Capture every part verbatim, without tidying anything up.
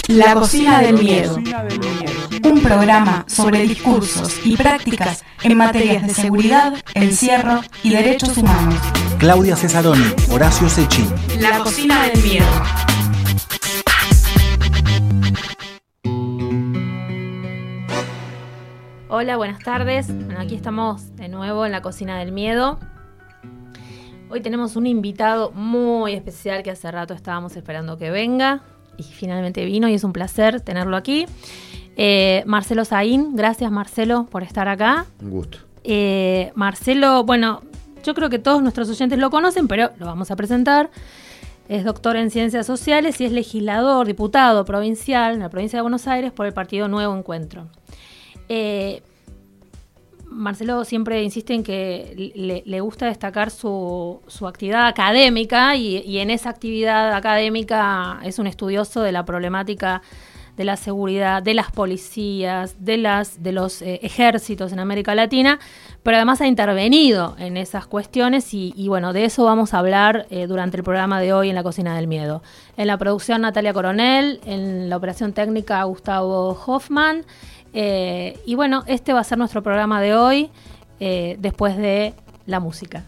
La Cocina del Miedo, un programa sobre discursos y prácticas en materias de seguridad, encierro y derechos humanos. Claudia Cesaroni, Horacio Secchi. La Cocina del Miedo. Hola, buenas tardes. Bueno, aquí estamos de nuevo en La Cocina del Miedo. Hoy tenemos un invitado muy especial que hace rato estábamos esperando que venga y finalmente vino y es un placer tenerlo aquí. Eh, Marcelo Saín, gracias Marcelo por estar acá. Un gusto. Eh, Marcelo, bueno, yo creo que todos nuestros oyentes lo conocen, pero lo vamos a presentar. Es doctor en Ciencias Sociales y es legislador, diputado provincial en la provincia de Buenos Aires por el partido Nuevo Encuentro. Eh, Marcelo siempre insiste en que le, le gusta destacar su, su actividad académica y, y en esa actividad académica es un estudioso de la problemática de la seguridad, de las policías, de, las, de los eh, ejércitos en América Latina, pero además ha intervenido en esas cuestiones y, y bueno, de eso vamos a hablar eh, durante el programa de hoy en La Cocina del Miedo. En la producción Natalia Coronel, en la operación técnica Gustavo Hoffman. Eh, y bueno, este va a ser nuestro programa de hoy, eh, después de la música.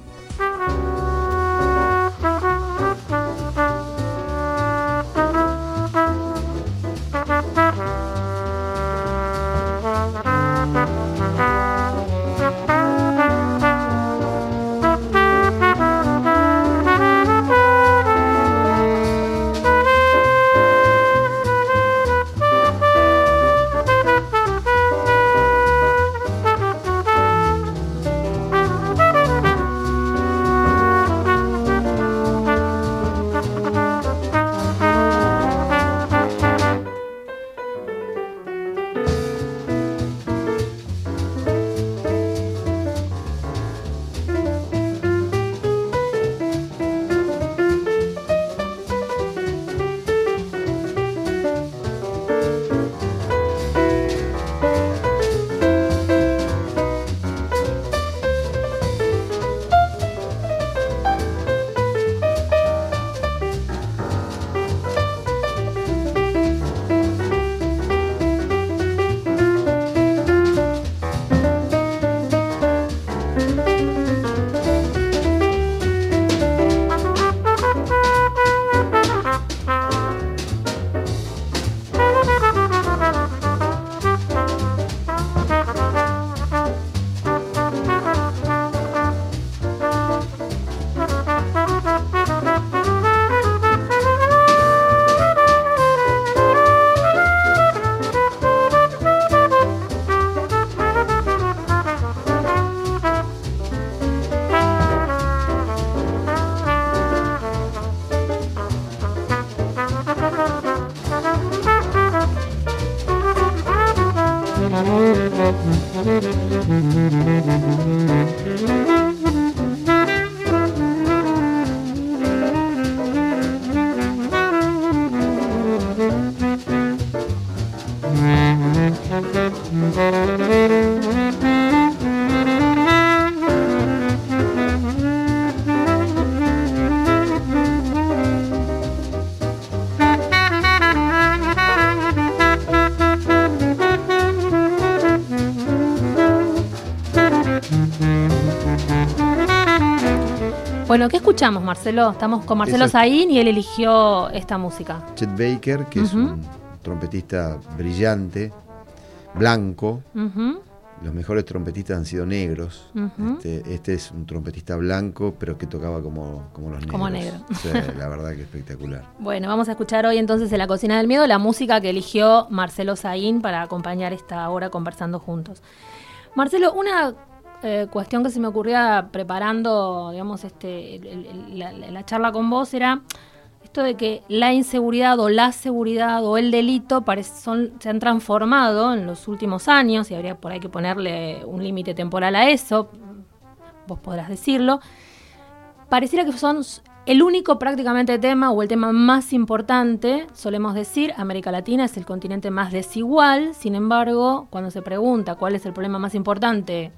Bueno, ¿qué escuchamos, Marcelo? Estamos con Marcelo Exacto. Saín y él eligió esta música. Chet Baker, que uh-huh. es un trompetista brillante, blanco. Uh-huh. Los mejores trompetistas han sido negros. Uh-huh. Este, este es un trompetista blanco, pero que tocaba como, como los negros. Como negro. Sí, la verdad que espectacular. Bueno, vamos a escuchar hoy entonces en La Cocina del Miedo la música que eligió Marcelo Saín para acompañar esta hora conversando juntos. Marcelo, una eh, cuestión que se me ocurría preparando, digamos, este, el, el, la, la charla con vos era esto de que la inseguridad o la seguridad o el delito parece, son, se han transformado en los últimos años, y habría por ahí que ponerle un límite temporal a eso, vos podrás decirlo. Pareciera que son el único prácticamente tema o el tema más importante. Solemos decir, América Latina es el continente más desigual. Sin embargo, cuando se pregunta cuál es el problema más importante,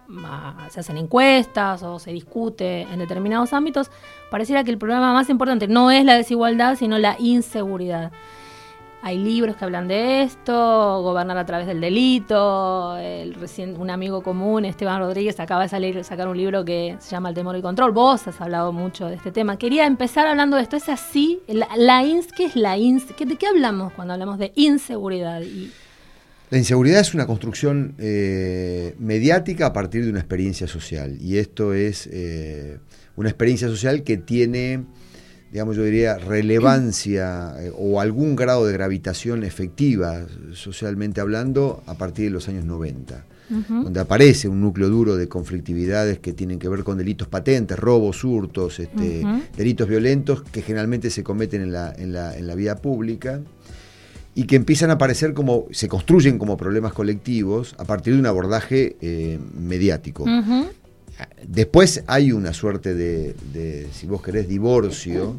se hacen encuestas o se discute en determinados ámbitos, pareciera que el problema más importante no es la desigualdad, sino la inseguridad. hay libros que hablan de esto, Gobernar a través del delito, el recién, un amigo común, Esteban Rodríguez, acaba de salir, sacar un libro que se llama El temor y control. Vos has hablado mucho de este tema. Quería empezar hablando de esto. ¿Es así? La, la ins, ¿qué es la ins? ¿De qué hablamos cuando hablamos de inseguridad? Y... La inseguridad es una construcción eh, mediática a partir de una experiencia social. Y esto es eh, una experiencia social que tiene, digamos, yo diría, relevancia eh, o algún grado de gravitación efectiva, socialmente hablando, a partir de los años noventa, uh-huh. donde aparece un núcleo duro de conflictividades que tienen que ver con delitos patentes, robos, hurtos, este, uh-huh. delitos violentos que generalmente se cometen en la, en la, en la vía pública y que empiezan a aparecer como, se construyen como problemas colectivos a partir de un abordaje eh, mediático. Uh-huh. Después hay una suerte de, de, si vos querés, divorcio,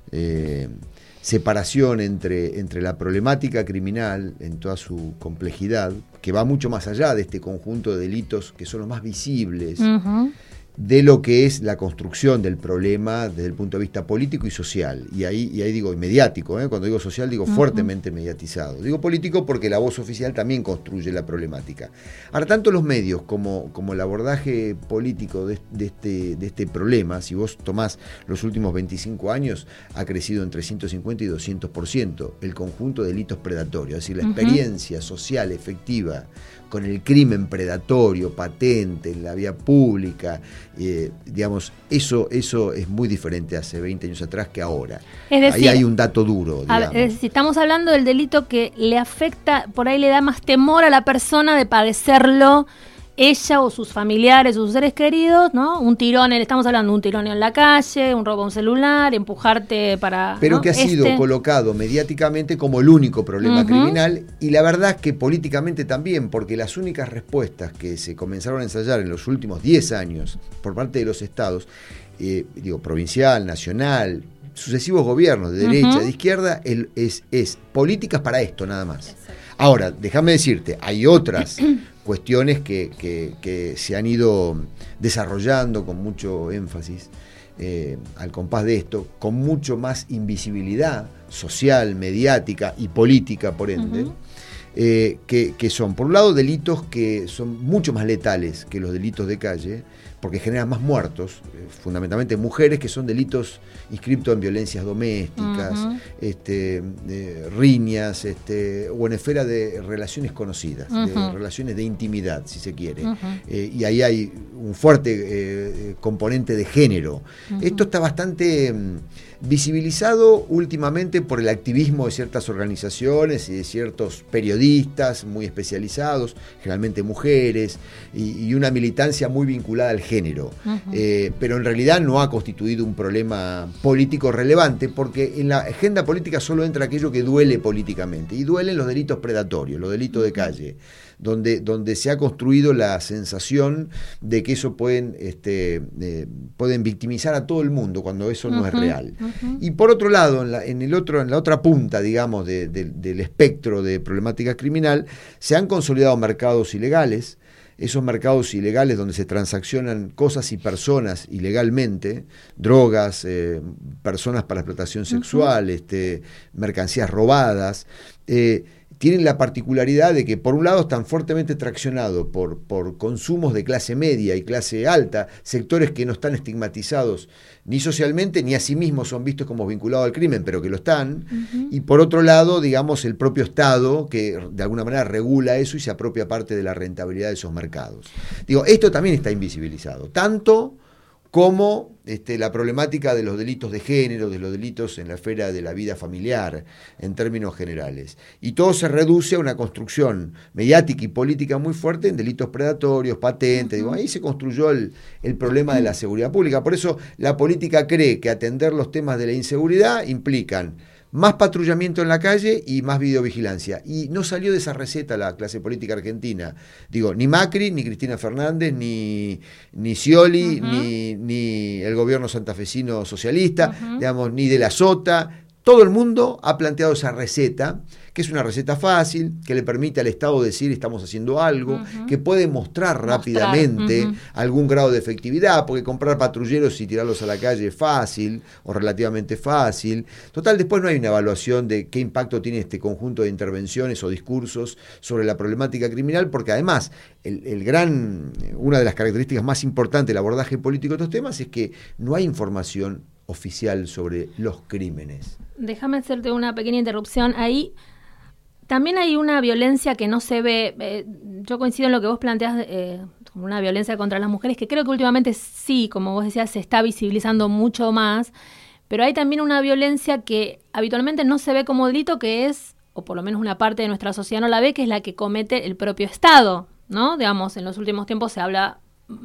eh, separación entre, entre la problemática criminal en toda su complejidad, que va mucho más allá de este conjunto de delitos que son los más visibles, uh-huh. de lo que es la construcción del problema desde el punto de vista político y social. Y ahí, y ahí digo, y mediático, ¿eh? Cuando digo social digo uh-huh. fuertemente mediatizado. Digo político porque la voz oficial también construye la problemática. Ahora, tanto los medios como, como el abordaje político de, de, este, de este problema, si vos tomás los últimos veinticinco años, ha crecido entre ciento cincuenta y doscientos por ciento el conjunto de delitos predatorios, es decir, la uh-huh. experiencia social efectiva con el crimen predatorio, patente, en la vía pública, eh, digamos, eso, eso es muy diferente hace veinte años atrás que ahora. Es decir, ahí hay un dato duro, digamos. Ver, es decir, estamos hablando del delito que le afecta, por ahí le da más temor a la persona de padecerlo, ella o sus familiares o sus seres queridos, ¿no? Un tirón, estamos hablando de un tirón en la calle, un robo a un celular, empujarte para... Pero ¿no? que ha este... sido colocado mediáticamente como el único problema uh-huh. criminal, y la verdad que políticamente también, porque las únicas respuestas que se comenzaron a ensayar en los últimos diez años por parte de los estados, eh, digo, provincial, nacional, sucesivos gobiernos de derecha, uh-huh. de izquierda, el, es, es políticas para esto nada más. Exacto. Ahora, déjame decirte, hay otras cuestiones que, que, que se han ido desarrollando con mucho énfasis eh, al compás de esto, con mucho más invisibilidad social, mediática y política, por ende, uh-huh. eh, que, que son, por un lado, delitos que son mucho más letales que los delitos de calle, porque generan más muertos, eh, fundamentalmente mujeres, que son delitos inscriptos en violencias domésticas, uh-huh. este, eh, riñas, este, o en esfera de relaciones conocidas, uh-huh. de relaciones de intimidad, si se quiere. Uh-huh. Eh, y ahí hay un fuerte eh, componente de género. Uh-huh. Esto está bastante mm, visibilizado últimamente por el activismo de ciertas organizaciones y de ciertos periodistas muy especializados, generalmente mujeres, y, y una militancia muy vinculada al género. Uh-huh. Eh, pero en realidad no ha constituido un problema político relevante, porque en la agenda política solo entra aquello que duele políticamente, y duelen los delitos predatorios, los delitos de calle, donde, donde se ha construido la sensación de que eso pueden, este, eh, pueden victimizar a todo el mundo cuando eso no uh-huh, es real. Uh-huh. Y por otro lado, en la, en el otro, en la otra punta, digamos, de, de, del espectro de problemática criminal, se han consolidado mercados ilegales. Esos mercados ilegales donde se transaccionan cosas y personas ilegalmente, drogas, eh, personas para explotación sexual, uh-huh. este, mercancías robadas, eh, tienen la particularidad de que por un lado están fuertemente traccionados por, por consumos de clase media y clase alta, sectores que no están estigmatizados ni socialmente ni a sí mismos son vistos como vinculados al crimen, pero que lo están, uh-huh. y por otro lado, digamos, el propio Estado que de alguna manera regula eso y se apropia parte de la rentabilidad de esos mercados. Digo, esto también está invisibilizado, tanto como este, la problemática de los delitos de género, de los delitos en la esfera de la vida familiar, en términos generales. Y todo se reduce a una construcción mediática y política muy fuerte en delitos predatorios, patentes. Uh-huh. Digo, ahí se construyó el, el problema de la seguridad pública. Por eso la política cree que atender los temas de la inseguridad implican más patrullamiento en la calle y más videovigilancia. Y no salió de esa receta la clase política argentina. Digo, ni Macri, ni Cristina Fernández, ni, ni Scioli, uh-huh. ni, ni el gobierno santafesino socialista, uh-huh. digamos, ni de la Sota. todo el mundo ha planteado esa receta, que es una receta fácil, que le permite al Estado decir estamos haciendo algo, uh-huh. que puede mostrar, mostrar rápidamente uh-huh. algún grado de efectividad, porque comprar patrulleros y tirarlos a la calle es fácil, o relativamente fácil. Total, después no hay una evaluación de qué impacto tiene este conjunto de intervenciones o discursos sobre la problemática criminal, porque además, el, el gran, una de las características más importantes del abordaje político de estos temas es que no hay información oficial sobre los crímenes. Déjame hacerte una pequeña interrupción ahí. También hay una violencia que no se ve, eh, yo coincido en lo que vos planteás, eh, como una violencia contra las mujeres, que creo que últimamente sí, como vos decías, se está visibilizando mucho más, pero hay también una violencia que habitualmente no se ve como delito, que es, o por lo menos una parte de nuestra sociedad no la ve, que es la que comete el propio Estado, ¿no? Digamos, en los últimos tiempos se habla,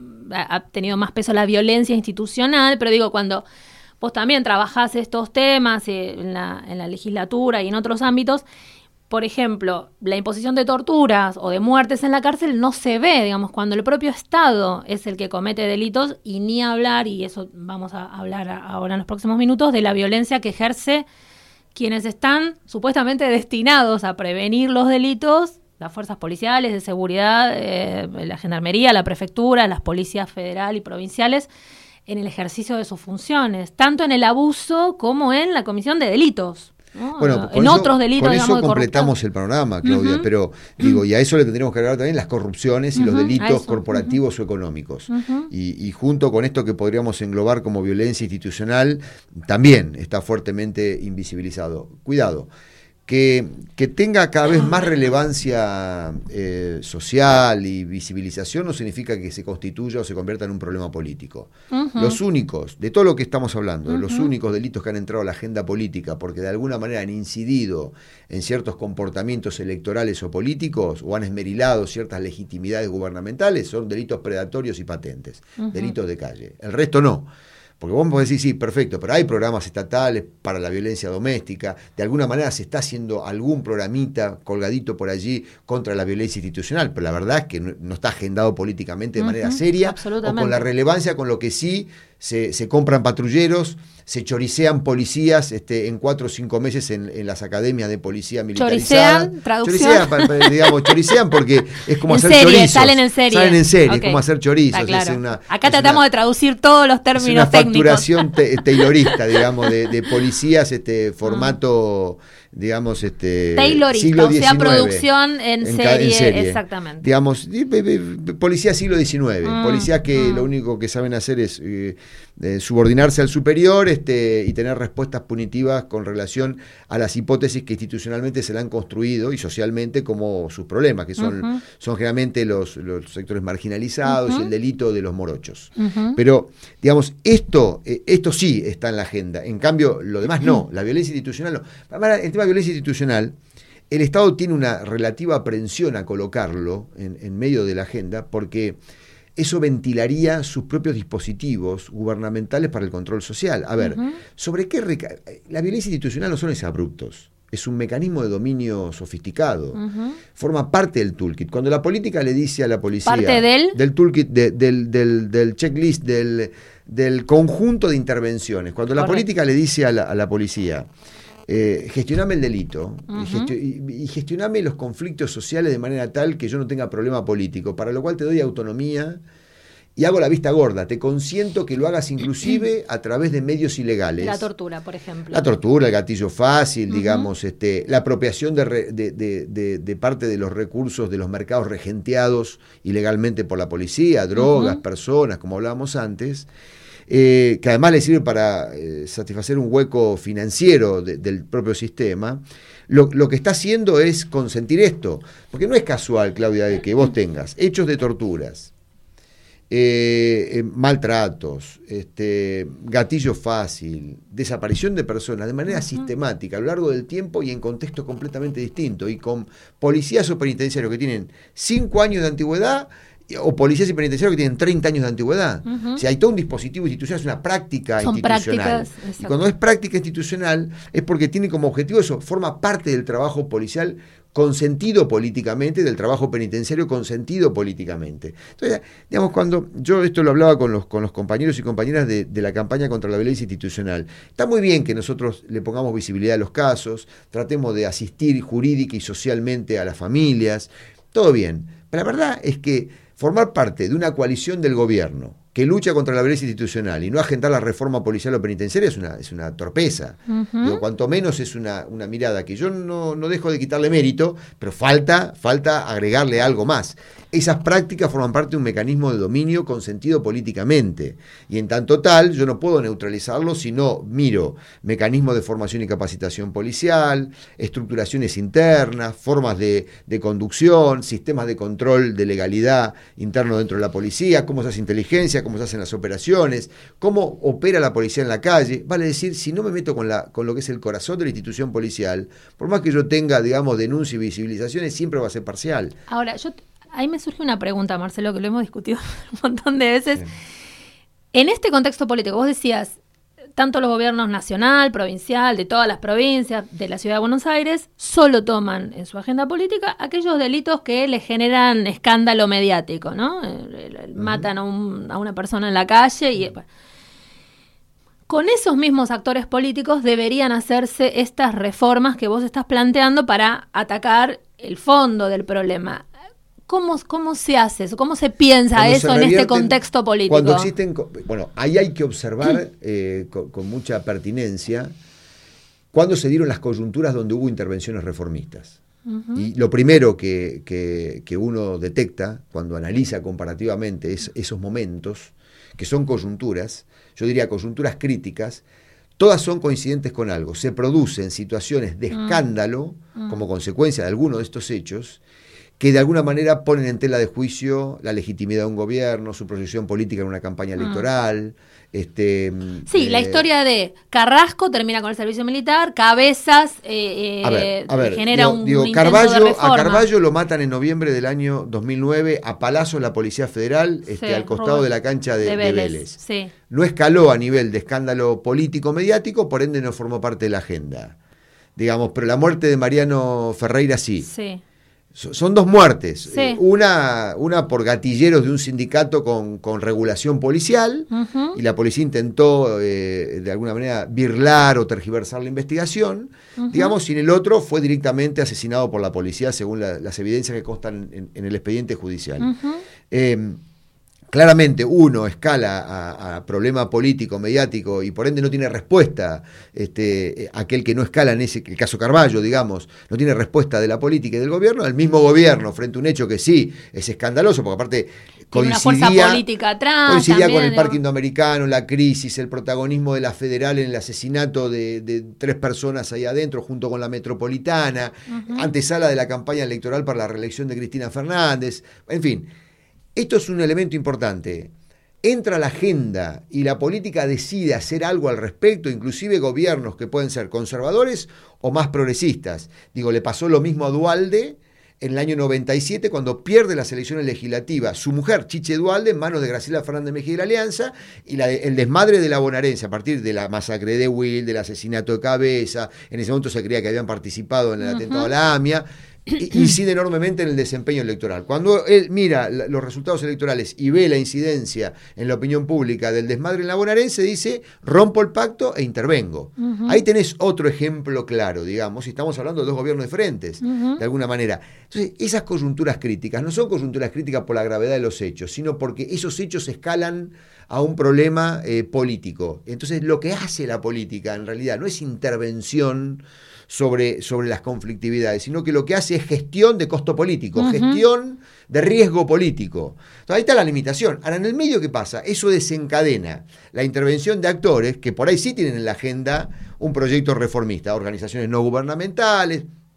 ha tenido más peso la violencia institucional, pero digo, cuando vos también trabajás estos temas eh, en la, en la legislatura y en otros ámbitos, por ejemplo, la imposición de torturas o de muertes en la cárcel no se ve, digamos, cuando el propio Estado es el que comete delitos, y ni hablar, y eso vamos a hablar ahora en los próximos minutos, de la violencia que ejerce quienes están supuestamente destinados a prevenir los delitos, las fuerzas policiales, de seguridad, eh, la gendarmería, la prefectura, las policías federal y provinciales, en el ejercicio de sus funciones, tanto en el abuso como en la comisión de delitos. ¿No? Bueno, en eso, otros delitos, con digamos, eso completamos el panorama, Claudia, uh-huh. pero digo, y a eso le tendríamos que agregar también las corrupciones y uh-huh. los delitos corporativos uh-huh. o económicos. Uh-huh. Y, y junto con esto que podríamos englobar como violencia institucional, también está fuertemente invisibilizado. Cuidado. Que, que tenga cada vez más relevancia eh, social y visibilización no significa que se constituya o se convierta en un problema político. Uh-huh. Los únicos, de todo lo que estamos hablando, uh-huh. los únicos delitos que han entrado a la agenda política porque de alguna manera han incidido en ciertos comportamientos electorales o políticos o han esmerilado ciertas legitimidades gubernamentales son delitos predatorios y patentes, uh-huh. delitos de calle. El resto no. Porque vos me podés decir, sí, perfecto, pero hay programas estatales para la violencia doméstica, de alguna manera se está haciendo algún programita colgadito por allí contra la violencia institucional, pero la verdad es que no, no está agendado políticamente de manera uh-huh, seria, o con la relevancia con lo que sí se, se compran patrulleros, se choricean policías este, en cuatro o cinco meses en, en las academias de policía militarizada. ¿Choricean? ¿Traducción? Choricean, digamos, choricean porque es como en hacer serie, chorizos. Salen en serie. Salen en serie, okay. es como hacer chorizos. Claro. Es una, Acá es tratamos una, de traducir todos los términos técnicos. Es una técnicos. facturación te, taylorista, digamos, de, de policías, este formato, digamos, este taylorista, siglo o sea, diecinueve, producción en, en, serie, en serie, exactamente. Digamos, policía siglo diecinueve, mm, policías que mm. lo único que saben hacer es eh, eh, subordinarse al superior este, y tener respuestas punitivas con relación a las hipótesis que institucionalmente se le han construido y socialmente como sus problemas, que son, uh-huh. son generalmente los, los sectores marginalizados uh-huh. y el delito de los morochos. Uh-huh. Pero, digamos, esto, eh, esto sí está en la agenda. En cambio, lo demás no. La violencia institucional no. El tema de violencia institucional, el Estado tiene una relativa aprensión a colocarlo en, en medio de la agenda porque eso ventilaría sus propios dispositivos gubernamentales para el control social. A ver, uh-huh. ¿sobre qué reca- la violencia institucional no son exabruptos? Es un mecanismo de dominio sofisticado. Uh-huh. Forma parte del toolkit. Cuando la política le dice a la policía... ¿Parte del? Del toolkit, de, del, del, del checklist, del, del conjunto de intervenciones. Cuando la Correcto. política le dice a la, a la policía... Eh, gestioname el delito uh-huh. y, gestio- y, y gestioname los conflictos sociales de manera tal que yo no tenga problema político, para lo cual te doy autonomía y hago la vista gorda, te consiento que lo hagas inclusive a través de medios ilegales. La tortura, por ejemplo. La tortura, el gatillo fácil, uh-huh. digamos, este, la apropiación de, re, de, de, de, de parte de los recursos de los mercados regenteados ilegalmente por la policía, drogas, uh-huh. personas, como hablábamos antes. Eh, que además le sirve para eh, satisfacer un hueco financiero de, del propio sistema, lo, lo que está haciendo es consentir esto, porque no es casual, Claudia, de que vos tengas hechos de torturas, eh, eh, maltratos, este, gatillo fácil, desaparición de personas de manera uh-huh. sistemática a lo largo del tiempo y en contextos completamente distintos, y con policías o penitenciarios que tienen cinco años de antigüedad o policías y penitenciarios que tienen treinta años de antigüedad. Uh-huh. O sea, hay todo un dispositivo institucional, es una práctica Son institucional. Prácticas, y cuando es práctica institucional es porque tiene como objetivo eso, forma parte del trabajo policial consentido políticamente, del trabajo penitenciario consentido políticamente. Entonces, digamos, cuando yo esto lo hablaba con los, con los compañeros y compañeras de, de la campaña contra la violencia institucional, está muy bien que nosotros le pongamos visibilidad a los casos, tratemos de asistir jurídica y socialmente a las familias, todo bien, pero la verdad es que formar parte de una coalición del gobierno que lucha contra la violencia institucional y no agendar la reforma policial o penitenciaria es una, es una torpeza. Uh-huh. Digo, cuanto menos es una, una mirada que yo no, no dejo de quitarle mérito, pero falta, falta agregarle algo más. Esas prácticas forman parte de un mecanismo de dominio consentido políticamente. Y en tanto tal, yo no puedo neutralizarlo si no miro mecanismos de formación y capacitación policial, estructuraciones internas, formas de, de conducción, sistemas de control de legalidad interno dentro de la policía, cómo se hace inteligencia, cómo se hacen las operaciones, cómo opera la policía en la calle. Vale decir, si no me meto con, la, con lo que es el corazón de la institución policial, por más que yo tenga, digamos, denuncia y visibilizaciones, siempre va a ser parcial. Ahora, yo... Ahí me surge una pregunta, Marcelo, que lo hemos discutido un montón de veces. Sí. En este contexto político, vos decías, tanto los gobiernos nacional, provincial, de todas las provincias, de la Ciudad de Buenos Aires, solo toman en su agenda política aquellos delitos que les generan escándalo mediático, ¿no? Uh-huh. Matan a, un, a una persona en la calle y... Bueno. Con esos mismos actores políticos deberían hacerse estas reformas que vos estás planteando para atacar el fondo del problema. ¿Cómo, ¿Cómo se hace eso? ¿Cómo se piensa cuando eso se en este contexto político? Cuando existen, bueno, ahí hay que observar eh, con, con mucha pertinencia cuándo se dieron las coyunturas donde hubo intervenciones reformistas. Uh-huh. Y lo primero que, que, que uno detecta cuando analiza comparativamente es, esos momentos, que son coyunturas, yo diría coyunturas críticas, todas son coincidentes con algo. Se producen situaciones de escándalo uh-huh. como consecuencia de alguno de estos hechos, que de alguna manera ponen en tela de juicio la legitimidad de un gobierno, su proyección política en una campaña electoral. Mm. Este, sí, eh, la historia de Carrasco termina con el servicio militar, Cabezas eh, a ver, a ver, genera digo, un, digo, un intento Carballo, de reforma. A Carballo lo matan en noviembre del año dos mil nueve a palazos la Policía Federal este, sí, al costado Robert, de la cancha de, de Vélez. De Vélez. Sí. No escaló a nivel de escándalo político-mediático, por ende no formó parte de la agenda. Digamos, pero la muerte de Mariano Ferreira sí. Sí. Son dos muertes, sí. eh, una, una por gatilleros de un sindicato con, con regulación policial, uh-huh. y la policía intentó eh, de alguna manera birlar o tergiversar la investigación, uh-huh. digamos, y en el otro fue directamente asesinado por la policía según la, las evidencias que constan en, en el expediente judicial. Uh-huh. Eh, Claramente uno escala a, a problema político, mediático, y por ende no tiene respuesta, este, aquel que no escala en ese, el caso Carballo, digamos, no tiene respuesta de la política y del gobierno, el mismo gobierno frente a un hecho que sí es escandaloso, porque aparte coincidía, una fuerza política atrás, coincidía también, con el ¿no? parque indoamericano, la crisis, el protagonismo de la federal en el asesinato de, de tres personas ahí adentro junto con la metropolitana, uh-huh. antesala de la campaña electoral para la reelección de Cristina Fernández, en fin. Esto es un elemento importante. Entra la agenda y la política decide hacer algo al respecto, inclusive gobiernos que pueden ser conservadores o más progresistas. Digo, le pasó lo mismo a Duhalde en el año noventa y siete, cuando pierde las elecciones legislativas. Su mujer, Chiche Duhalde, en manos de Graciela Fernández Mejía y la Alianza, y la, el desmadre de la bonaerense, a partir de la masacre de Wil, del asesinato de Cabeza, en ese momento se creía que habían participado en el uh-huh. atentado a la AMIA, incide enormemente en el desempeño electoral. Cuando él mira los resultados electorales y ve la incidencia en la opinión pública del desmadre en la bonaerense, dice, rompo el pacto e intervengo. Uh-huh. Ahí tenés otro ejemplo claro, digamos, y estamos hablando de dos gobiernos diferentes, uh-huh. de alguna manera. Entonces, esas coyunturas críticas no son coyunturas críticas por la gravedad de los hechos, sino porque esos hechos escalan a un problema eh, político. Entonces, lo que hace la política, en realidad, no es intervención Sobre, sobre las conflictividades, sino que lo que hace es gestión de costo político, uh-huh. gestión de riesgo político. Entonces, ahí está la limitación. Ahora, en el medio, ¿qué pasa? Eso desencadena la intervención de actores que por ahí sí tienen en la agenda un proyecto reformista, organizaciones no gubernamentales,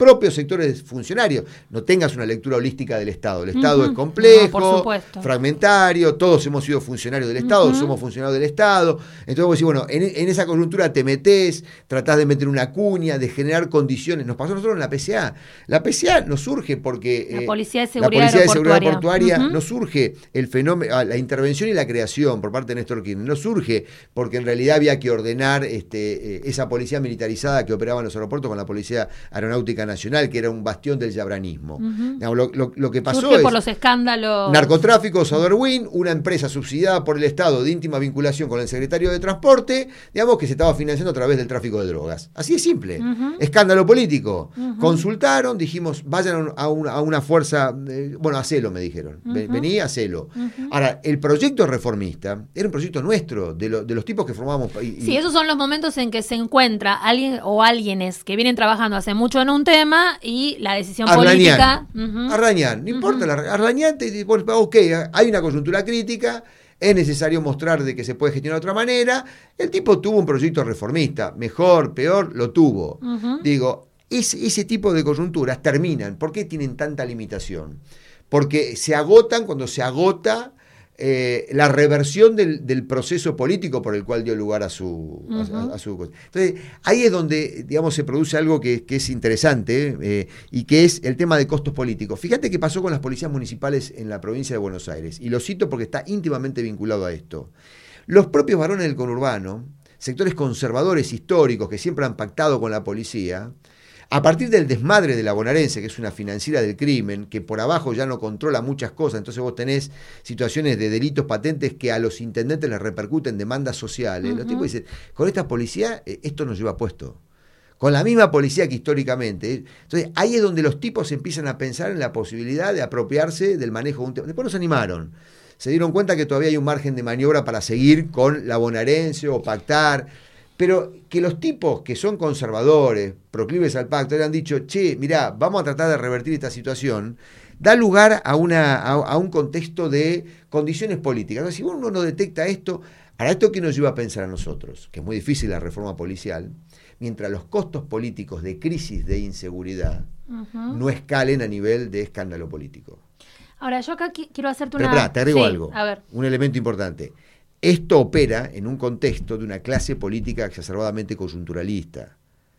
propios sectores funcionarios. No tengas una lectura holística del Estado. El Estado uh-huh. es complejo, no, fragmentario, todos hemos sido funcionarios del Estado, uh-huh. somos funcionarios del Estado. Entonces vos decís, bueno, en, en esa coyuntura te metés, tratás de meter una cuña, de generar condiciones. Nos pasó a nosotros en la P C A. La P C A no surge porque... La eh, Policía de Seguridad, la policía de seguridad portuaria, portuaria uh-huh. no surge el fenómeno, la intervención y la creación por parte de Néstor Kirchner, no surge porque en realidad había que ordenar este, eh, esa policía militarizada que operaba en los aeropuertos con la Policía Aeronáutica Nacional, que era un bastión del yabranismo. Uh-huh. Digamos, lo, lo, lo que pasó surge es... por los escándalos... Narcotráfico, Soderwin, una empresa subsidiada por el Estado de íntima vinculación con el secretario de Transporte, digamos que se estaba financiando a través del tráfico de drogas. Así de simple. Uh-huh. Escándalo político. Uh-huh. Consultaron, dijimos, vayan a una, a una fuerza, eh, bueno, hacelo, me dijeron. Uh-huh. Vení, hacelo. Uh-huh. Ahora, el proyecto reformista era un proyecto nuestro, de, lo, de los tipos que formamos. Y, sí, esos son los momentos en que se encuentra alguien o alguienes que vienen trabajando hace mucho en un tema y la decisión Arlañán. política. Uh-huh. Arlañán, no uh-huh. importa, la, Arlañán te dice, ok, hay una coyuntura crítica, es necesario mostrar de que se puede gestionar de otra manera. El tipo tuvo un proyecto reformista, mejor, peor, lo tuvo. Uh-huh. Digo, ese, ese tipo de coyunturas terminan. ¿Por qué tienen tanta limitación? Porque se agotan cuando se agota eh, la reversión del, del proceso político por el cual dio lugar a su, uh-huh. a, a su... Entonces, ahí es donde, digamos, se produce algo que, que es interesante eh, y que es el tema de costos políticos. Fíjate qué pasó con las policías municipales en la provincia de Buenos Aires, y lo cito porque está íntimamente vinculado a esto. Los propios varones del conurbano, sectores conservadores históricos que siempre han pactado con la policía, a partir del desmadre de la bonaerense, que es una financiera del crimen, que por abajo ya no controla muchas cosas, entonces vos tenés situaciones de delitos patentes que a los intendentes les repercuten demandas sociales. Uh-huh. Los tipos dicen, con esta policía eh, esto nos lleva puesto. Con la misma policía que históricamente. Entonces ahí es donde los tipos empiezan a pensar en la posibilidad de apropiarse del manejo de un tema. Después nos animaron. Se dieron cuenta que todavía hay un margen de maniobra para seguir con la bonaerense o pactar. Pero que los tipos que son conservadores, proclives al pacto, le han dicho, che, mirá, vamos a tratar de revertir esta situación, da lugar a, una, a, a un contexto de condiciones políticas. Entonces, si uno no detecta esto, ahora esto que nos lleva a pensar a nosotros, que es muy difícil la reforma policial, mientras los costos políticos de crisis de inseguridad uh-huh. no escalen a nivel de escándalo político. Ahora, yo acá qu- quiero hacerte Pero, una... Pero, te agrego sí, algo, a ver. un elemento importante. Esto opera en un contexto de una clase política exacerbadamente coyunturalista,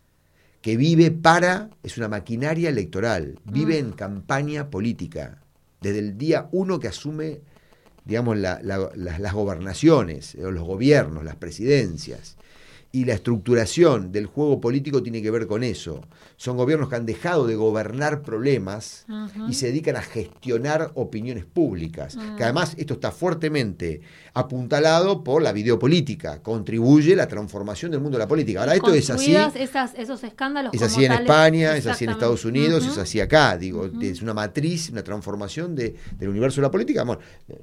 que vive para, es una maquinaria electoral, vive mm. en campaña política, desde el día uno que asume, digamos, la, la, la, las gobernaciones, los gobiernos, las presidencias. Y la estructuración del juego político tiene que ver con eso. Son gobiernos que han dejado de gobernar problemas uh-huh. y se dedican a gestionar opiniones públicas. Uh-huh. Que además esto está fuertemente apuntalado por la videopolítica. Contribuye a la transformación del mundo de la política. Ahora, esto es así. Esas, esos escándalos es así en tales, España, es así en Estados Unidos, uh-huh. es así acá. Digo, uh-huh. es una matriz, una transformación de, del universo de la política. Bueno,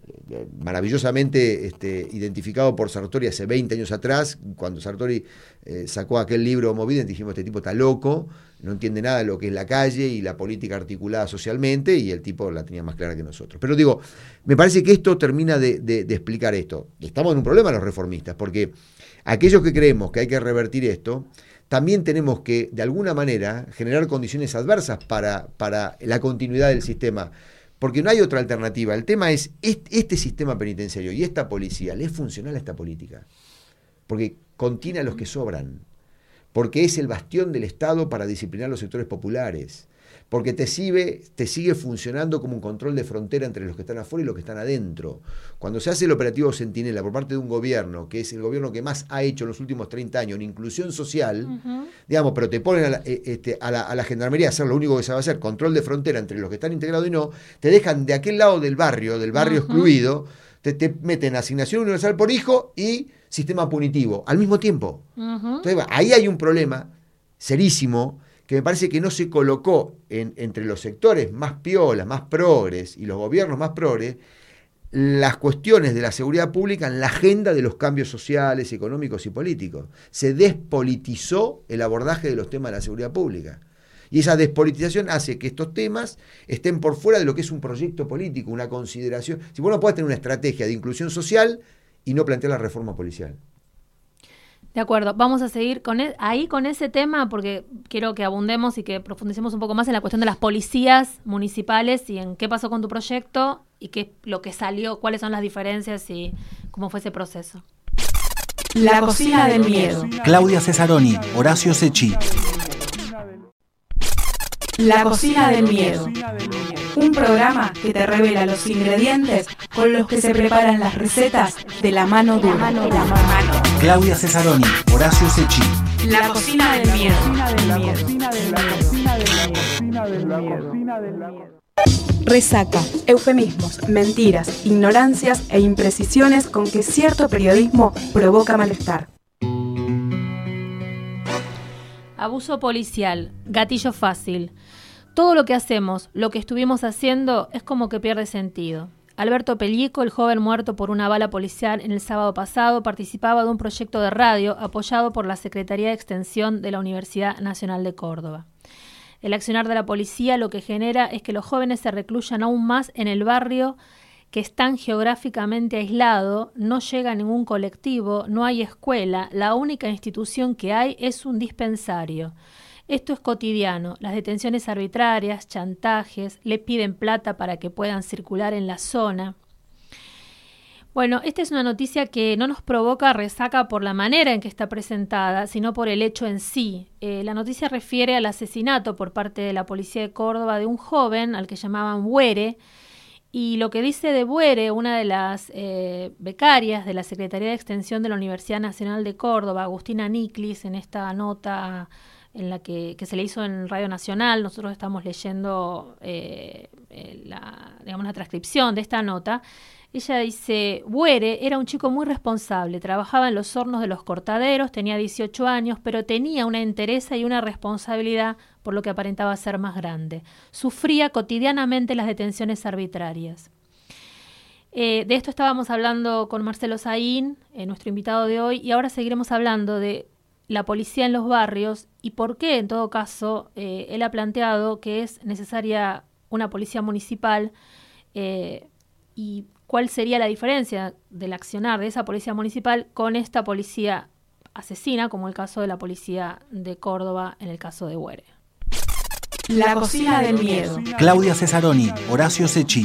maravillosamente este, identificado por Sartori hace veinte años atrás, cuando Sartori Eh, sacó aquel libro Movida, dijimos, este tipo está loco, no entiende nada de lo que es la calle y la política articulada socialmente, y el tipo la tenía más clara que nosotros. Pero digo, me parece que esto termina de, de, de explicar esto. Estamos en un problema los reformistas, porque aquellos que creemos que hay que revertir esto, también tenemos que, de alguna manera, generar condiciones adversas para, para la continuidad del sistema. Porque no hay otra alternativa. El tema es, este, este sistema penitenciario y esta policía, ¿le es funcional a esta política? Porque contiene a los que sobran, porque es el bastión del Estado para disciplinar los sectores populares, porque te sigue, te sigue funcionando como un control de frontera entre los que están afuera y los que están adentro. Cuando se hace el operativo Centinela por parte de un gobierno, que es el gobierno que más ha hecho en los últimos treinta años en inclusión social, uh-huh. digamos, pero te ponen a la, este, a, la, a la gendarmería a hacer lo único que sabe hacer, control de frontera entre los que están integrados y no, te dejan de aquel lado del barrio, del barrio uh-huh. excluido, te, te meten asignación universal por hijo y sistema punitivo, al mismo tiempo. Uh-huh. Entonces, ahí hay un problema serísimo que me parece que no se colocó en, entre los sectores más piolas, más progres y los gobiernos más progres, las cuestiones de la seguridad pública en la agenda de los cambios sociales, económicos y políticos. Se despolitizó el abordaje de los temas de la seguridad pública. Y esa despolitización hace que estos temas estén por fuera de lo que es un proyecto político, una consideración. Si vos no podés tener una estrategia de inclusión social y no plantear la reforma policial. De acuerdo, vamos a seguir con e- ahí con ese tema porque quiero que abundemos y que profundicemos un poco más en la cuestión de las policías municipales y en qué pasó con tu proyecto y qué lo que salió, cuáles son las diferencias y cómo fue ese proceso. La cocina del miedo. Claudia Cesaroni, Horacio Secchi. La cocina del miedo. Un programa que te revela los ingredientes con los que se preparan las recetas de la mano dura. Claudia Cesaroni, Horacio Secchi. La cocina del miedo. Resaca, eufemismos, mentiras, ignorancias e imprecisiones con que cierto periodismo provoca malestar. Abuso policial, gatillo fácil. Todo lo que hacemos, lo que estuvimos haciendo, es como que pierde sentido. Alberto Pellico, el joven muerto por una bala policial en el sábado pasado, participaba de un proyecto de radio apoyado por la Secretaría de Extensión de la Universidad Nacional de Córdoba. El accionar de la policía lo que genera es que los jóvenes se recluyan aún más en el barrio que es tan geográficamente aislado, no llega ningún colectivo, no hay escuela, la única institución que hay es un dispensario. Esto es cotidiano, las detenciones arbitrarias, chantajes, le piden plata para que puedan circular en la zona. Bueno, esta es una noticia que no nos provoca resaca por la manera en que está presentada, sino por el hecho en sí. Eh, la noticia refiere al asesinato por parte de la policía de Córdoba de un joven al que llamaban Buere, y lo que dice de Buere, una de las eh, becarias de la Secretaría de Extensión de la Universidad Nacional de Córdoba, Agustina Niclis, en esta nota en la que, que se le hizo en Radio Nacional, nosotros estamos leyendo eh, la, digamos, la transcripción de esta nota. Ella dice, Buere era un chico muy responsable, trabajaba en los hornos de los cortaderos, tenía dieciocho años, pero tenía una entereza y una responsabilidad por lo que aparentaba ser más grande. Sufría cotidianamente las detenciones arbitrarias. Eh, de esto estábamos hablando con Marcelo Saín, eh, nuestro invitado de hoy, y ahora seguiremos hablando de la policía en los barrios y por qué, en todo caso, eh, él ha planteado que es necesaria una policía municipal eh, y cuál sería la diferencia del accionar de esa policía municipal con esta policía asesina, como el caso de la policía de Córdoba en el caso de Buere. La cocina del miedo. Claudia Cesaroni, Horacio Secchi.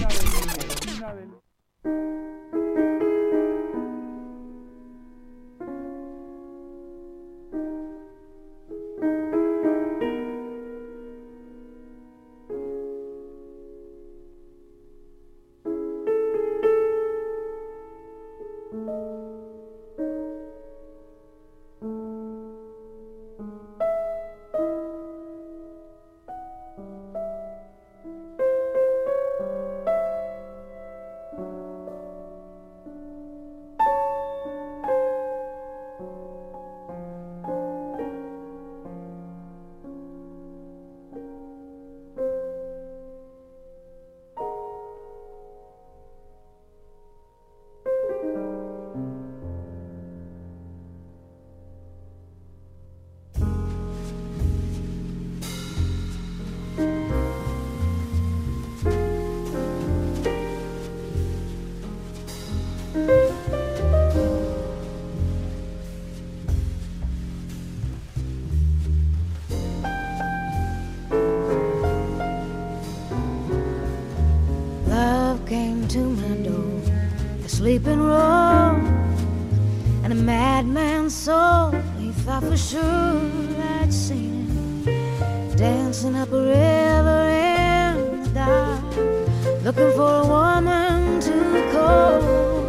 Sleeping row and a madman's soul. He thought for sure I'd seen him dancing up a river in the dark, looking for a woman to call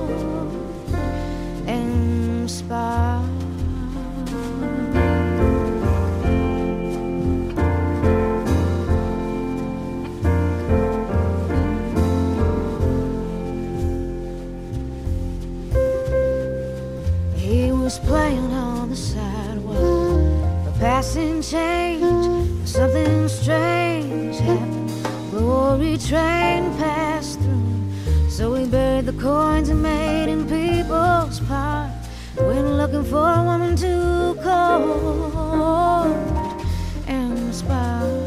and inspire. Playing on the sidewalk, a passing change, something strange happened. Glory train passed through, so we buried the coins and made in people's park. Went looking for a woman to call and inspire.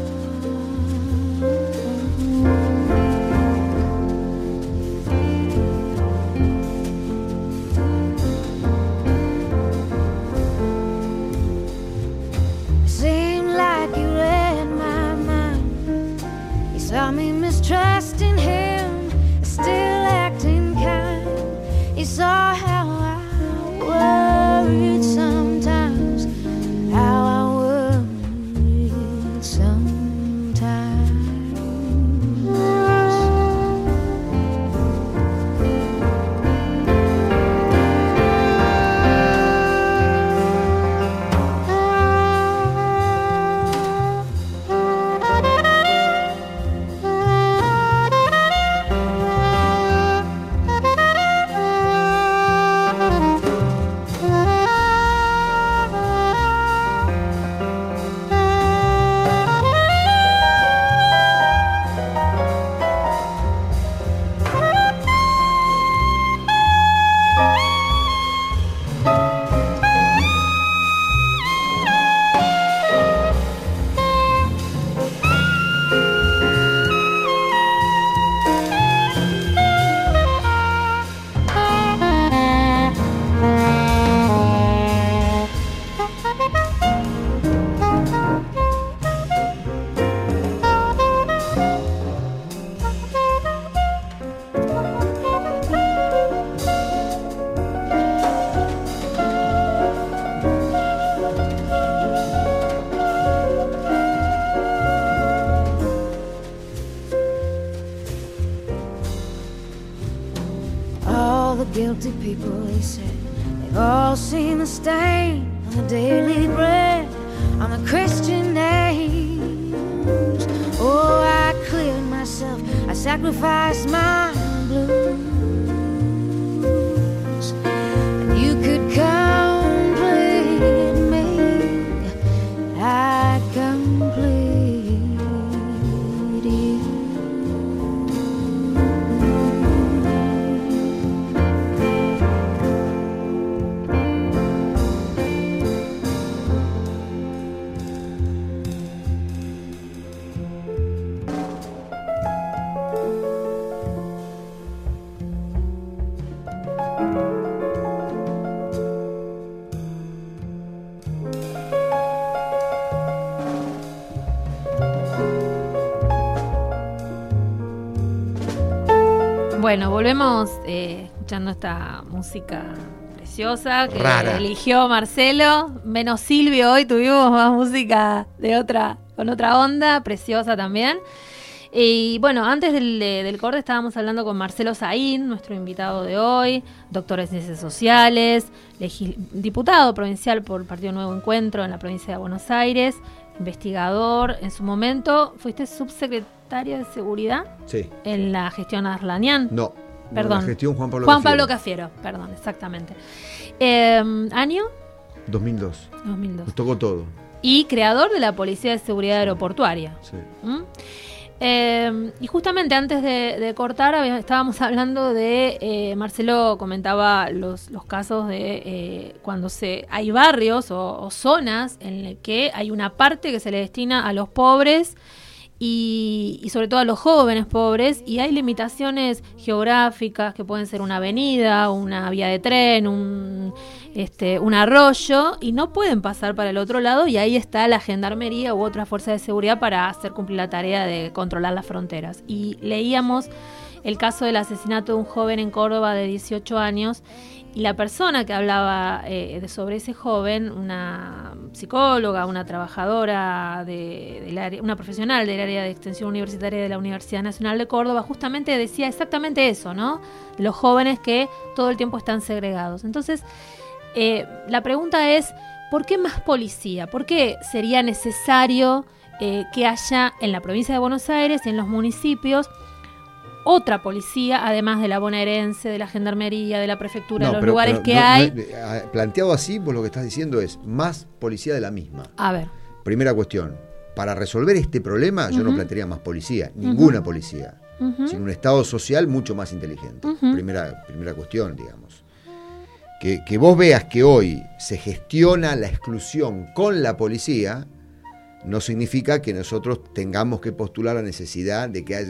saw me mistrusting him, still acting kind. He saw how I worried sometimes, how I worried sometimes. Guilty people, he said, they've all seen the stain on the daily bread, on the Christian names. Oh, I cleared myself, I sacrificed my blues, and you could complete me, I'd complete you. Bueno, volvemos eh, escuchando esta música preciosa que Rara. eligió Marcelo. Menos Silvio, hoy tuvimos más música de otra, con otra onda, preciosa también. Y bueno, antes del, del corte estábamos hablando con Marcelo Saín, nuestro invitado de hoy, doctor en Ciencias Sociales, legis- diputado provincial por el Partido Nuevo Encuentro en la provincia de Buenos Aires, investigador. En su momento fuiste subsecretario de Seguridad Sí. en la gestión Arlanian. No. Perdón. La gestión Juan Pablo Juan Cafiero. Pablo Cafiero, perdón, exactamente. Eh, ¿Año? dos mil dos. dos mil dos. Nos tocó todo. Y creador de la Policía de Seguridad Aeroportuaria. Sí. ¿Mm? Eh, y justamente antes de, de cortar había- estábamos hablando de, eh, Marcelo comentaba los, los casos de eh, cuando se hay barrios o, o zonas en las que hay una parte que se le destina a los pobres y, y sobre todo a los jóvenes pobres, y hay limitaciones geográficas que pueden ser una avenida, una vía de tren, un, este, un arroyo, y no pueden pasar para el otro lado, y ahí está la gendarmería u otra fuerza de seguridad para hacer cumplir la tarea de controlar las fronteras. Y leíamos el caso del asesinato de un joven en Córdoba de dieciocho años, y la persona que hablaba eh, de sobre ese joven, una psicóloga, una trabajadora, de, del área, una profesional del área de extensión universitaria de la Universidad Nacional de Córdoba, justamente decía exactamente eso, ¿no? Los jóvenes que todo el tiempo están segregados. Entonces, eh, la pregunta es, ¿por qué más policía? ¿Por qué sería necesario eh, que haya en la provincia de Buenos Aires, en los municipios, otra policía, además de la bonaerense, de la gendarmería, de la prefectura, de los pero- lugares pero que no- hay? no, eh, planteado así, vos lo que estás diciendo es más policía de la misma. A ver. Primera cuestión. Para resolver este problema, yo no Ujú. plantearía más policía, ninguna Ujú. policía, Ujú. sino un Estado social mucho más inteligente. Ujú. Primera, primera cuestión, digamos. Que, que vos veas que hoy se gestiona la exclusión con la policía, no significa que nosotros tengamos que postular la necesidad de que haya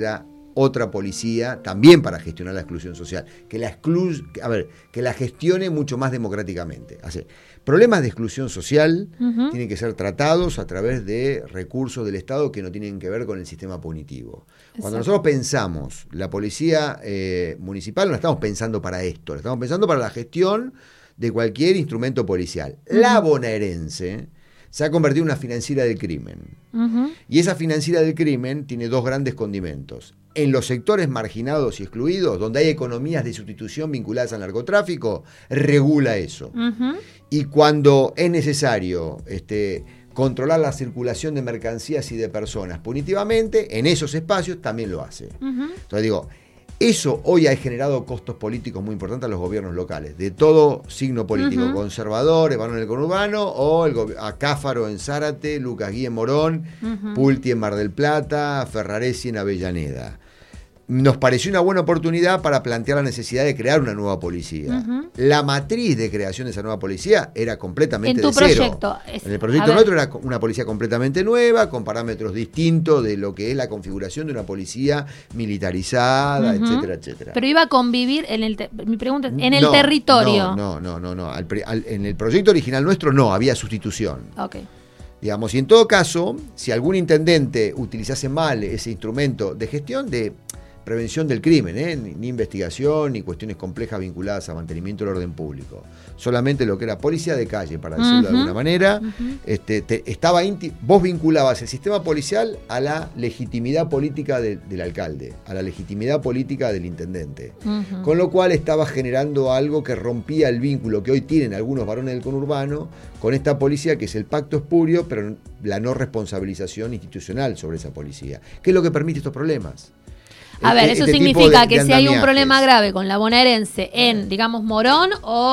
otra policía también para gestionar la exclusión social, que la exclu- a ver, que la gestione mucho más democráticamente. Así, problemas de exclusión social uh-huh. tienen que ser tratados a través de recursos del Estado que no tienen que ver con el sistema punitivo. Exacto. Cuando nosotros pensamos la policía eh, municipal, no la estamos pensando para esto, la estamos pensando para la gestión de cualquier instrumento policial. Uh-huh. La bonaerense se ha convertido en una financiera del crimen. Uh-huh. Y esa financiera del crimen tiene dos grandes condimentos. En los sectores marginados y excluidos, donde hay economías de sustitución vinculadas al narcotráfico, regula eso. Uh-huh. Y cuando es necesario este, controlar la circulación de mercancías y de personas punitivamente, en esos espacios también lo hace. Uh-huh. Entonces digo, eso hoy ha generado costos políticos muy importantes a los gobiernos locales, de todo signo político, uh-huh. conservador, Evanol en el conurbano, o el go- a Cáfaro en Zárate, Lucas Gui en Morón, uh-huh. Pulti en Mar del Plata, Ferraresi en Avellaneda. Nos pareció una buena oportunidad para plantear la necesidad de crear una nueva policía. Uh-huh. La matriz de creación de esa nueva policía era completamente en tu de proyecto, cero. Es, en el proyecto nuestro era una policía completamente nueva, con parámetros distintos de lo que es la configuración de una policía militarizada, uh-huh. etcétera, etcétera. Pero iba a convivir en el, te- mi pregunta es, en el no, territorio. No, no, no, no, no. Al pre- al, en el proyecto original nuestro no, había sustitución. Okay. Digamos, y en todo caso, si algún intendente utilizase mal ese instrumento de gestión de prevención del crimen, ¿eh? ni, ni investigación, ni cuestiones complejas vinculadas a mantenimiento del orden público. Solamente lo que era policía de calle, para decirlo uh-huh. de alguna manera. Uh-huh. este, te, estaba inti- vos vinculabas el sistema policial a la legitimidad política de, del alcalde, a la legitimidad política del intendente. Uh-huh. Con lo cual estaba generando algo que rompía el vínculo que hoy tienen algunos varones del conurbano con esta policía, que es el pacto espurio, pero la no responsabilización institucional sobre esa policía. ¿Qué es lo que permite estos problemas? A ver, este, eso este significa de, que de si hay un problema grave con la bonaerense en, digamos, Morón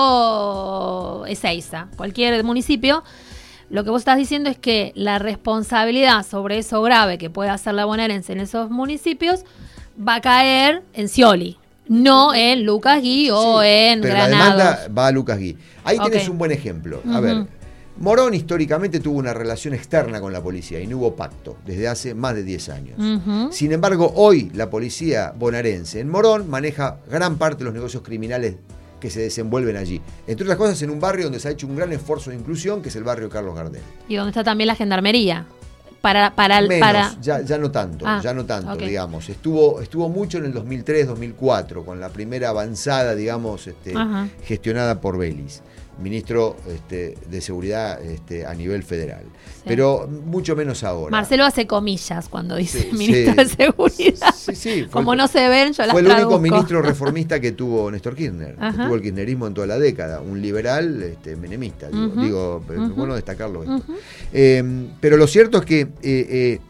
o Ezeiza, cualquier municipio, lo que vos estás diciendo es que la responsabilidad sobre eso grave que pueda hacer la bonaerense en esos municipios va a caer en Scioli, no en Lucas Gui o sí, en pero Granados. La demanda va a Lucas Gui. Ahí okay. tenés un buen ejemplo. A uh-huh. ver, Morón históricamente tuvo una relación externa con la policía y no hubo pacto desde hace más de diez años. Uh-huh. Sin embargo, hoy la policía bonaerense en Morón maneja gran parte de los negocios criminales que se desenvuelven allí. Entre otras cosas, en un barrio donde se ha hecho un gran esfuerzo de inclusión, que es el barrio Carlos Gardel. Y donde está también la gendarmería. Para, para, Menos, para... Ya, ya no tanto, ah, ya no tanto, okay. digamos. Estuvo, estuvo mucho en el dos mil tres, dos mil cuatro, con la primera avanzada, digamos, este, uh-huh. gestionada por Vélez, ministro este, de Seguridad este, a nivel federal. Sí. Pero mucho menos ahora. Marcelo hace comillas cuando dice sí, ministro sí, de Seguridad. Sí, sí, Como el, no se ven, yo las Fue el traduzco. único ministro reformista que tuvo Néstor Kirchner, uh-huh. que tuvo el kirchnerismo en toda la década, un liberal este, menemista, digo, uh-huh. digo uh-huh. bueno destacarlo esto. Uh-huh. Eh, pero lo cierto es que eh, eh,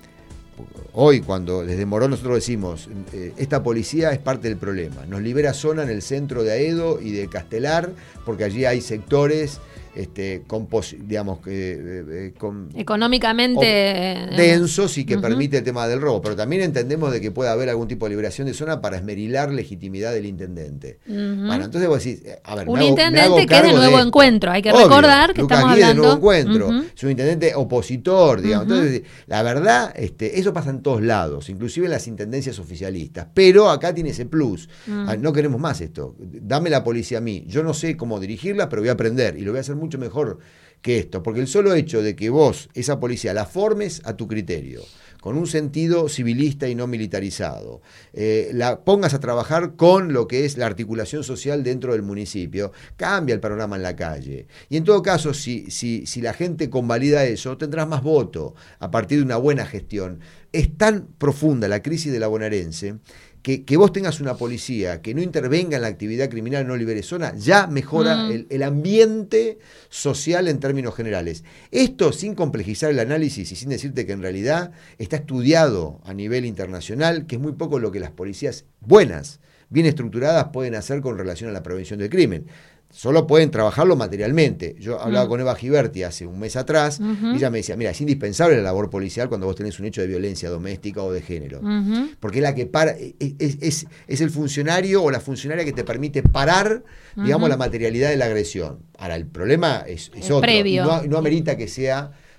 hoy, cuando desde Morón nosotros decimos, eh, esta policía es parte del problema, nos libera zona en el centro de Aedo y de Castelar, porque allí hay sectores este, con, digamos, eh, eh, con, económicamente o, densos y que uh-huh. permite el tema del robo, pero también entendemos de que puede haber algún tipo de liberación de zona para esmerilar legitimidad del intendente. Uh-huh. Bueno, entonces vos decís, a ver, un me hago, intendente me hago que es de Nuevo de Encuentro, hay que Obvio, recordar que Lucas estamos Gui hablando de Nuevo Encuentro, uh-huh. es un intendente opositor, digamos. Uh-huh. Entonces, la verdad, este, eso pasa en todos lados, inclusive en las intendencias oficialistas, pero acá tiene ese plus. Uh-huh. No queremos más esto. Dame la policía a mí. Yo no sé cómo dirigirla, pero voy a aprender y lo voy a hacer mucho mejor que esto, porque el solo hecho de que vos, esa policía, la formes a tu criterio, con un sentido civilista y no militarizado, eh, la pongas a trabajar con lo que es la articulación social dentro del municipio, cambia el panorama en la calle. Y en todo caso, si, si, si la gente convalida eso, tendrás más voto a partir de una buena gestión. Es tan profunda la crisis de la bonaerense que, que vos tengas una policía que no intervenga en la actividad criminal, no libere zona, ya mejora mm. el, el ambiente social en términos generales. Esto sin complejizar el análisis y sin decirte que en realidad está estudiado a nivel internacional, que es muy poco lo que las policías buenas, bien estructuradas, pueden hacer con relación a la prevención del crimen. Solo pueden trabajarlo materialmente. Yo hablaba uh-huh. con Eva Giberti hace un mes atrás uh-huh. y ella me decía, mira, es indispensable la labor policial cuando vos tenés un hecho de violencia doméstica o de género. Uh-huh. Porque es la que para, es, es, es el funcionario o la funcionaria que te permite parar, uh-huh. digamos, la materialidad de la agresión. Ahora, el problema es, es otro. Previo. No, no amerita que sea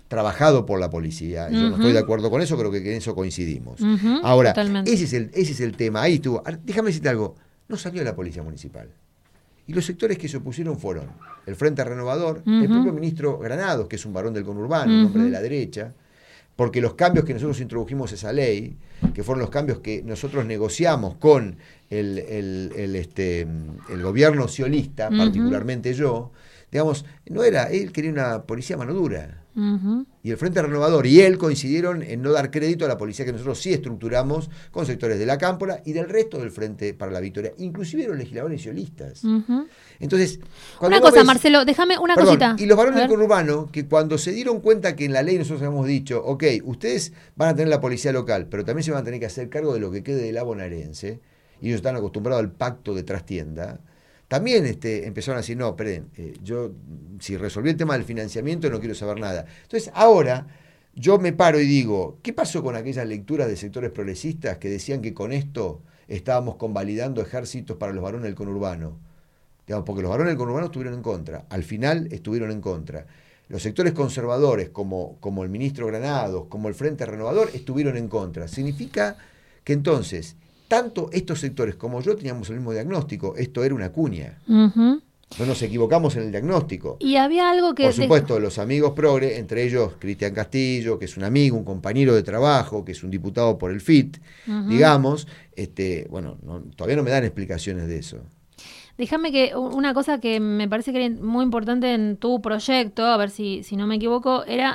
trabajado por la policía. Uh-huh. Yo no estoy de acuerdo con eso, creo que en eso coincidimos. Uh-huh, Ahora, totalmente. ese es, el, ese es el tema. Ahí estuvo. Déjame decirte algo. No salió la policía municipal. Y los sectores que se opusieron fueron el Frente Renovador, uh-huh. el propio ministro Granados, que es un varón del conurbano, uh-huh. un hombre de la derecha, porque los cambios que nosotros introdujimos esa ley, que fueron los cambios que nosotros negociamos con el, el, el, este, el gobierno ciolista, uh-huh. particularmente yo, digamos, no era, él quería una policía mano dura. Uh-huh. Y el Frente Renovador y él coincidieron en no dar crédito a la policía que nosotros sí estructuramos con sectores de la Cámpora y del resto del Frente para la Victoria, inclusive los legisladores ciolistas. Uh-huh. Entonces, una cosa, ves, Marcelo, déjame una perdón, cosita. Y los varones del conurbano, que cuando se dieron cuenta que en la ley nosotros habíamos dicho, ok, ustedes van a tener la policía local, pero también se van a tener que hacer cargo de lo que quede de la bonaerense, y ellos están acostumbrados al pacto de trastienda. También este, empezaron a decir, no, esperen, eh, yo si resolví el tema del financiamiento no quiero saber nada. Entonces, ahora yo me paro y digo, ¿qué pasó con aquellas lecturas de sectores progresistas que decían que con esto estábamos convalidando ejércitos para los varones del conurbano? Digamos, porque los varones del conurbano estuvieron en contra, al final estuvieron en contra. Los sectores conservadores, como, como el ministro Granados, como el Frente Renovador, estuvieron en contra. Significa que entonces tanto estos sectores como yo teníamos el mismo diagnóstico. Esto era una cuña. Uh-huh. No nos equivocamos en el diagnóstico. Y había algo que... Por supuesto, de... los amigos progre, entre ellos Cristian Castillo, que es un amigo, un compañero de trabajo, que es un diputado por el F I T, uh-huh. digamos, este, bueno, no, todavía no me dan explicaciones de eso. Déjame que una cosa que me parece que era muy importante en tu proyecto, a ver si, si no me equivoco, era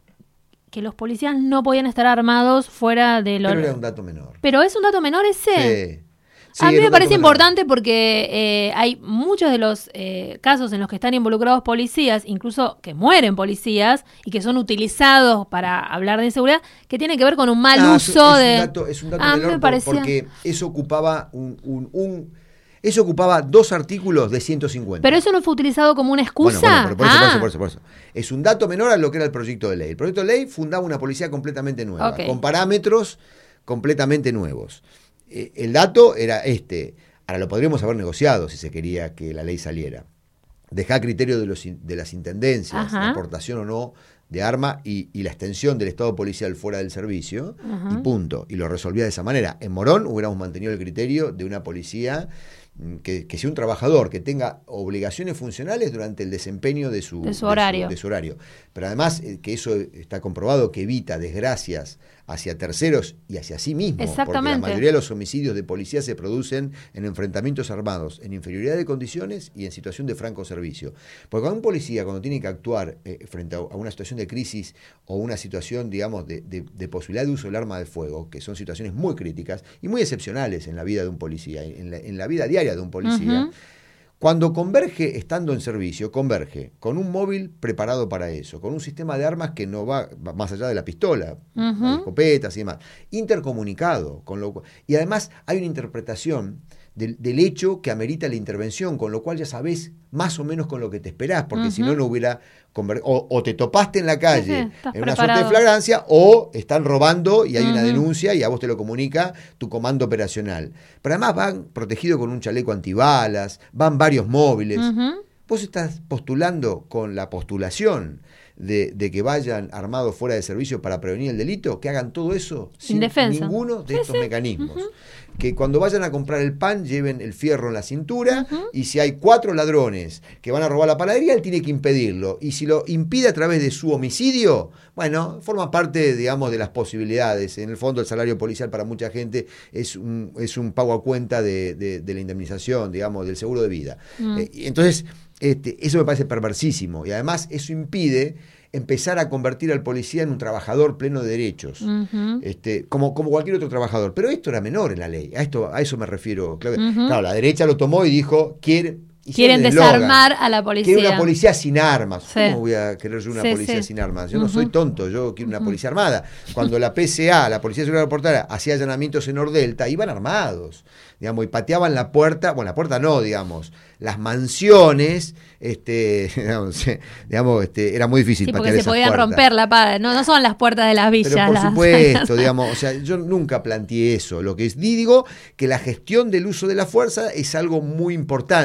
que los policías no podían estar armados fuera de lo... Pero era un dato menor. ¿Pero es un dato menor ese? Sí. Sí, a mí me parece importante porque eh, hay muchos de los eh, casos en los que están involucrados policías, incluso que mueren policías y que son utilizados para hablar de inseguridad, que tiene que ver con un mal ah, uso es, de... Es un dato, es un dato a menor mí me parecía... porque eso ocupaba un... un, un Eso ocupaba dos artículos de ciento cincuenta. ¿Pero eso no fue utilizado como una excusa? Bueno, bueno, por, eso, ah. por, eso, por eso, por eso. Es un dato menor a lo que era el proyecto de ley. El proyecto de ley fundaba una policía completamente nueva, okay. con parámetros completamente nuevos. Eh, el dato era este. Ahora lo podríamos haber negociado si se quería que la ley saliera. Dejar a criterio de, los, de las intendencias, Ajá. la aportación o no de arma y, y la extensión del estado policial fuera del servicio, Ajá. y punto. Y lo resolvía de esa manera. En Morón hubiéramos mantenido el criterio de una policía que, que sea un trabajador, que tenga obligaciones funcionales durante el desempeño de su, de su horario. De su, de su horario. Pero además eh, que eso está comprobado que evita desgracias hacia terceros y hacia sí mismo. Exactamente. Porque la mayoría de los homicidios de policía se producen en enfrentamientos armados, en inferioridad de condiciones y en situación de franco servicio. Porque cuando un policía, cuando tiene que actuar eh, frente a, a una situación de crisis o una situación, digamos, de, de, de posibilidad de uso del arma de fuego, que son situaciones muy críticas y muy excepcionales en la vida de un policía, en la, en la vida diaria de un policía, uh-huh. cuando converge estando en servicio, converge con un móvil preparado para eso, con un sistema de armas que no va, va más allá de la pistola, uh-huh. escopetas y demás, intercomunicado, con lo, y además hay una interpretación del, del hecho que amerita la intervención, con lo cual ya sabés más o menos con lo que te esperás, porque uh-huh. si no, no hubiera... Conver- o, o te topaste en la calle sí, sí, en una suerte de flagrancia, o están robando y hay uh-huh. una denuncia y a vos te lo comunica tu comando operacional. Pero además van protegidos con un chaleco antibalas, van varios móviles. Uh-huh. Vos estás postulando con la postulación de, de que vayan armados fuera de servicio para prevenir el delito, que hagan todo eso sin, sin ninguno de sí, estos sí. mecanismos. Uh-huh. Que cuando vayan a comprar el pan lleven el fierro en la cintura, uh-huh. y si hay cuatro ladrones que van a robar la panadería, él tiene que impedirlo. Y si lo impide a través de su homicidio, bueno, forma parte, digamos, de las posibilidades. En el fondo, el salario policial para mucha gente es un, es un pago a cuenta de, de, de la indemnización, digamos, del seguro de vida. Uh-huh. Eh, entonces, este, eso me parece perversísimo. Y además, eso impide empezar a convertir al policía en un trabajador pleno de derechos, uh-huh. este, como, como cualquier otro trabajador. Pero esto era menor en la ley, a esto a eso me refiero. Claro, uh-huh. claro, la derecha lo tomó y dijo, quiere, quieren desarmar a la policía. Quiere una policía sin armas. Sí. ¿Cómo voy a querer yo una sí, policía sí. sin armas? Yo uh-huh. no soy tonto, yo quiero una uh-huh. policía armada. Cuando la P C A, la Policía de Seguridad Portuaria, hacía allanamientos en Nordelta, iban armados, digamos, y pateaban la puerta, bueno, la puerta no, digamos, las mansiones, este, digamos, digamos este, era muy difícil sí, patear esas puertas. Porque se podían puertas. romper la pared, no, no son las puertas de las villas. Pero por las... supuesto, digamos, o sea, yo nunca planteé eso. Lo que es, digo que la gestión del uso de la fuerza es algo muy importante,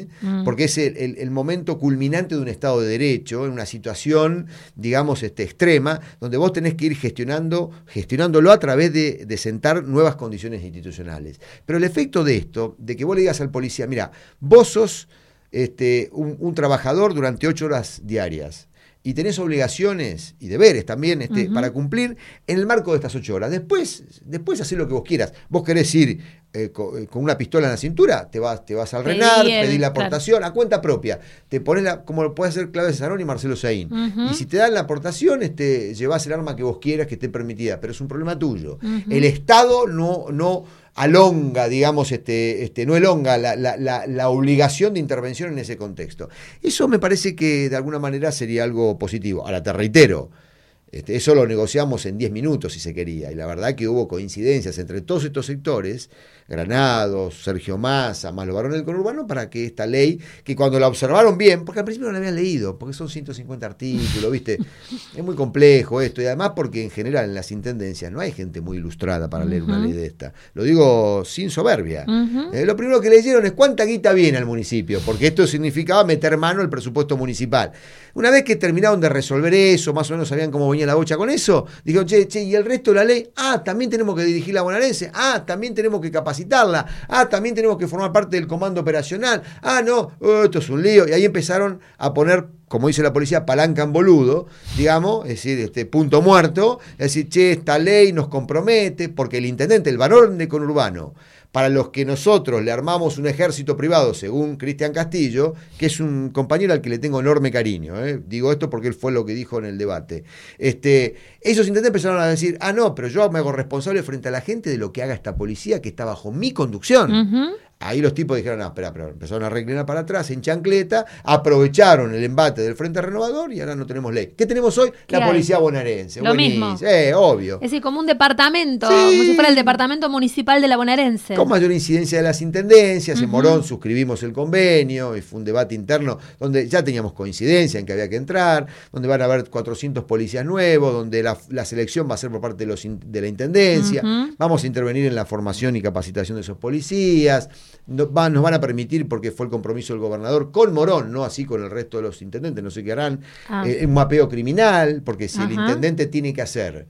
Mm. porque es el, el, el momento culminante de un Estado de Derecho, en una situación, digamos, este, extrema, donde vos tenés que ir gestionando, gestionándolo a través de, de sentar nuevas condiciones institucionales. Pero el efecto de esto, de que vos le digas al policía, mira, vos sos este, un, un trabajador durante ocho horas diarias, y tenés obligaciones y deberes también este, uh-huh. para cumplir en el marco de estas ocho horas. Después, después hacés lo que vos quieras. Vos querés ir eh, con, con una pistola en la cintura, te vas, te vas al RENAR, pedís la aportación claro. a cuenta propia. Te pones la, como lo puede hacer Claudia Cesaroni y Marcelo Saín. Uh-huh. Y si te dan la aportación, este, llevás el arma que vos quieras que esté permitida, pero es un problema tuyo. Uh-huh. El Estado no... no alonga, digamos, este, este, no elonga la, la, la, la obligación de intervención en ese contexto. Eso me parece que de alguna manera sería algo positivo. Ahora, te reitero, este, eso lo negociamos en diez minutos si se quería, y la verdad que hubo coincidencias entre todos estos sectores, Granados, Sergio Massa, más los varones del conurbano, para que esta ley, que cuando la observaron bien, porque al principio no la habían leído, porque son ciento cincuenta artículos, ¿viste? Es muy complejo esto, y además porque en general en las intendencias no hay gente muy ilustrada para leer uh-huh. una ley de esta. Lo digo sin soberbia. Uh-huh. Eh, lo primero que leyeron es cuánta guita viene al municipio, porque esto significaba meter mano al presupuesto municipal. Una vez que terminaron de resolver eso, más o menos sabían cómo venía la bocha con eso, dijeron, che, che, ¿y el resto de la ley? Ah, también tenemos que dirigir la bonaerense. Ah, también tenemos que capacitar. Ah, también tenemos que formar parte del comando operacional. Ah, no, oh, esto es un lío. Y ahí empezaron a poner, como dice la policía, palanca en boludo, digamos, es decir, este punto muerto, es decir, che, esta ley nos compromete, porque el intendente, el varón de conurbano, para los que nosotros le armamos un ejército privado, según Cristian Castillo, que es un compañero al que le tengo enorme cariño, ¿eh? Digo esto porque él fue lo que dijo en el debate. Este, esos intendentes empezaron a decir, ah, no, pero yo me hago responsable frente a la gente de lo que haga esta policía que está bajo mi conducción. Uh-huh. Ahí los tipos dijeron, no, espera, pero empezaron a reclinar para atrás en chancleta, aprovecharon el embate del Frente Renovador y ahora no tenemos ley. ¿Qué tenemos hoy? La hay? Policía bonaerense. Lo Buenísimo. mismo. Eh, obvio. Es decir, como un departamento, sí. como si fuera el departamento municipal de la bonaerense. Con mayor incidencia de las intendencias. Uh-huh. En Morón suscribimos el convenio y fue un debate interno donde ya teníamos coincidencia en que había que entrar, donde van a haber cuatrocientos policías nuevos, donde la, la selección va a ser por parte de, los, de la intendencia. Uh-huh. Vamos a intervenir en la formación y capacitación de esos policías. No, va, nos van a permitir, porque fue el compromiso del gobernador con Morón, no así con el resto de los intendentes, no sé qué harán, ah. eh, un mapeo criminal, porque si Ajá. el intendente tiene que hacer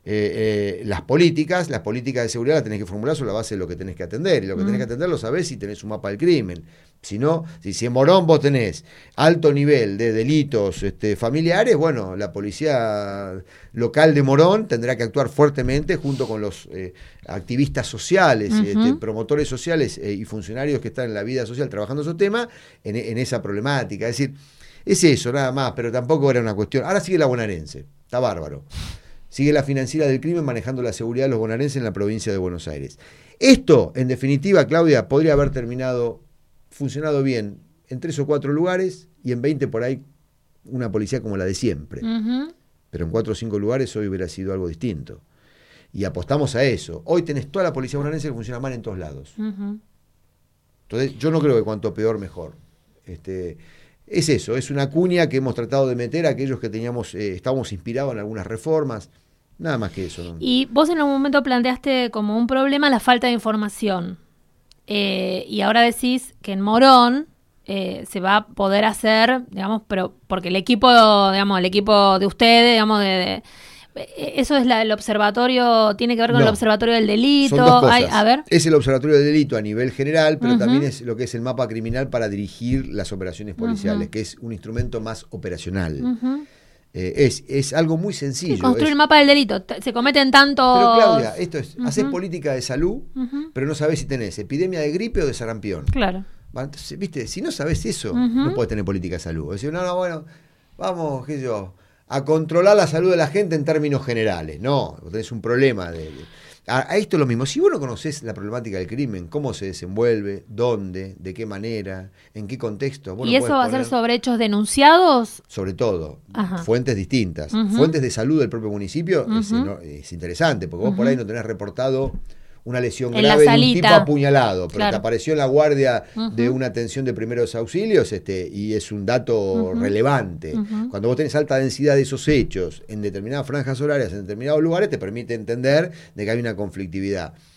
eh, eh, las políticas, las políticas de seguridad las tenés que formular sobre la base de lo que tenés que atender, y lo que mm. tenés que atender lo sabés si tenés un mapa del crimen. Si no, si, si en Morón vos tenés alto nivel de delitos este, familiares, bueno, la policía local de Morón tendrá que actuar fuertemente junto con los eh, activistas sociales, uh-huh. este, promotores sociales eh, y funcionarios que están en la vida social trabajando esos temas en, en esa problemática. Es decir, es eso, nada más, pero tampoco era una cuestión. Ahora sigue la bonaerense, está bárbaro. Sigue la financiera del crimen manejando la seguridad de los bonaerenses en la provincia de Buenos Aires. Esto, en definitiva, Claudia, podría haber terminado, funcionado bien en tres o cuatro lugares y en veinte por ahí una policía como la de siempre. Uh-huh. Pero en cuatro o cinco lugares hoy hubiera sido algo distinto. Y apostamos a eso. Hoy tenés toda la policía bonaerense que funciona mal en todos lados. Uh-huh. Entonces, yo no creo que cuanto peor, mejor. Este, es eso, es una cuña que hemos tratado de meter a aquellos que teníamos, eh, estábamos inspirados en algunas reformas. Nada más que eso, ¿no? Y vos en algún momento planteaste como un problema la falta de información. Eh, y ahora decís que en Morón eh, se va a poder hacer, digamos, pero porque el equipo, digamos, el equipo de ustedes, digamos, de, de eso es la, el observatorio, tiene que ver con no, el observatorio del delito. Son dos cosas. Hay, a ver. Es el observatorio del delito a nivel general, pero uh-huh. también es lo que es el mapa criminal para dirigir las operaciones policiales, uh-huh. que es un instrumento más operacional. Uh-huh. Eh, es, es algo muy sencillo. Sí, construir es, el mapa del delito. Se cometen tantos... Pero Claudia, esto es, uh-huh. haces política de salud, uh-huh. pero no sabés si tenés epidemia de gripe o de sarampión. Claro. Entonces, viste, si no sabés eso, uh-huh. no podés tener política de salud. Es decir, no, no, bueno, vamos, qué sé yo, a controlar la salud de la gente en términos generales. No, vos tenés un problema de... de A, a esto es lo mismo. Si vos no conocés la problemática del crimen, cómo se desenvuelve, dónde, de qué manera, en qué contexto. ¿Y eso va a ser sobre hechos denunciados? Sobre todo. Ajá. Fuentes distintas. Uh-huh. Fuentes de salud del propio municipio uh-huh. es, no, es interesante, porque vos uh-huh. por ahí no tenés reportado una lesión en grave de un tipo apuñalado, pero claro. te apareció en la guardia uh-huh. de una atención de primeros auxilios este, y es un dato uh-huh. relevante. Uh-huh. Cuando vos tenés alta densidad de esos hechos en determinadas franjas horarias, en determinados lugares, te permite entender de que hay una conflictividad.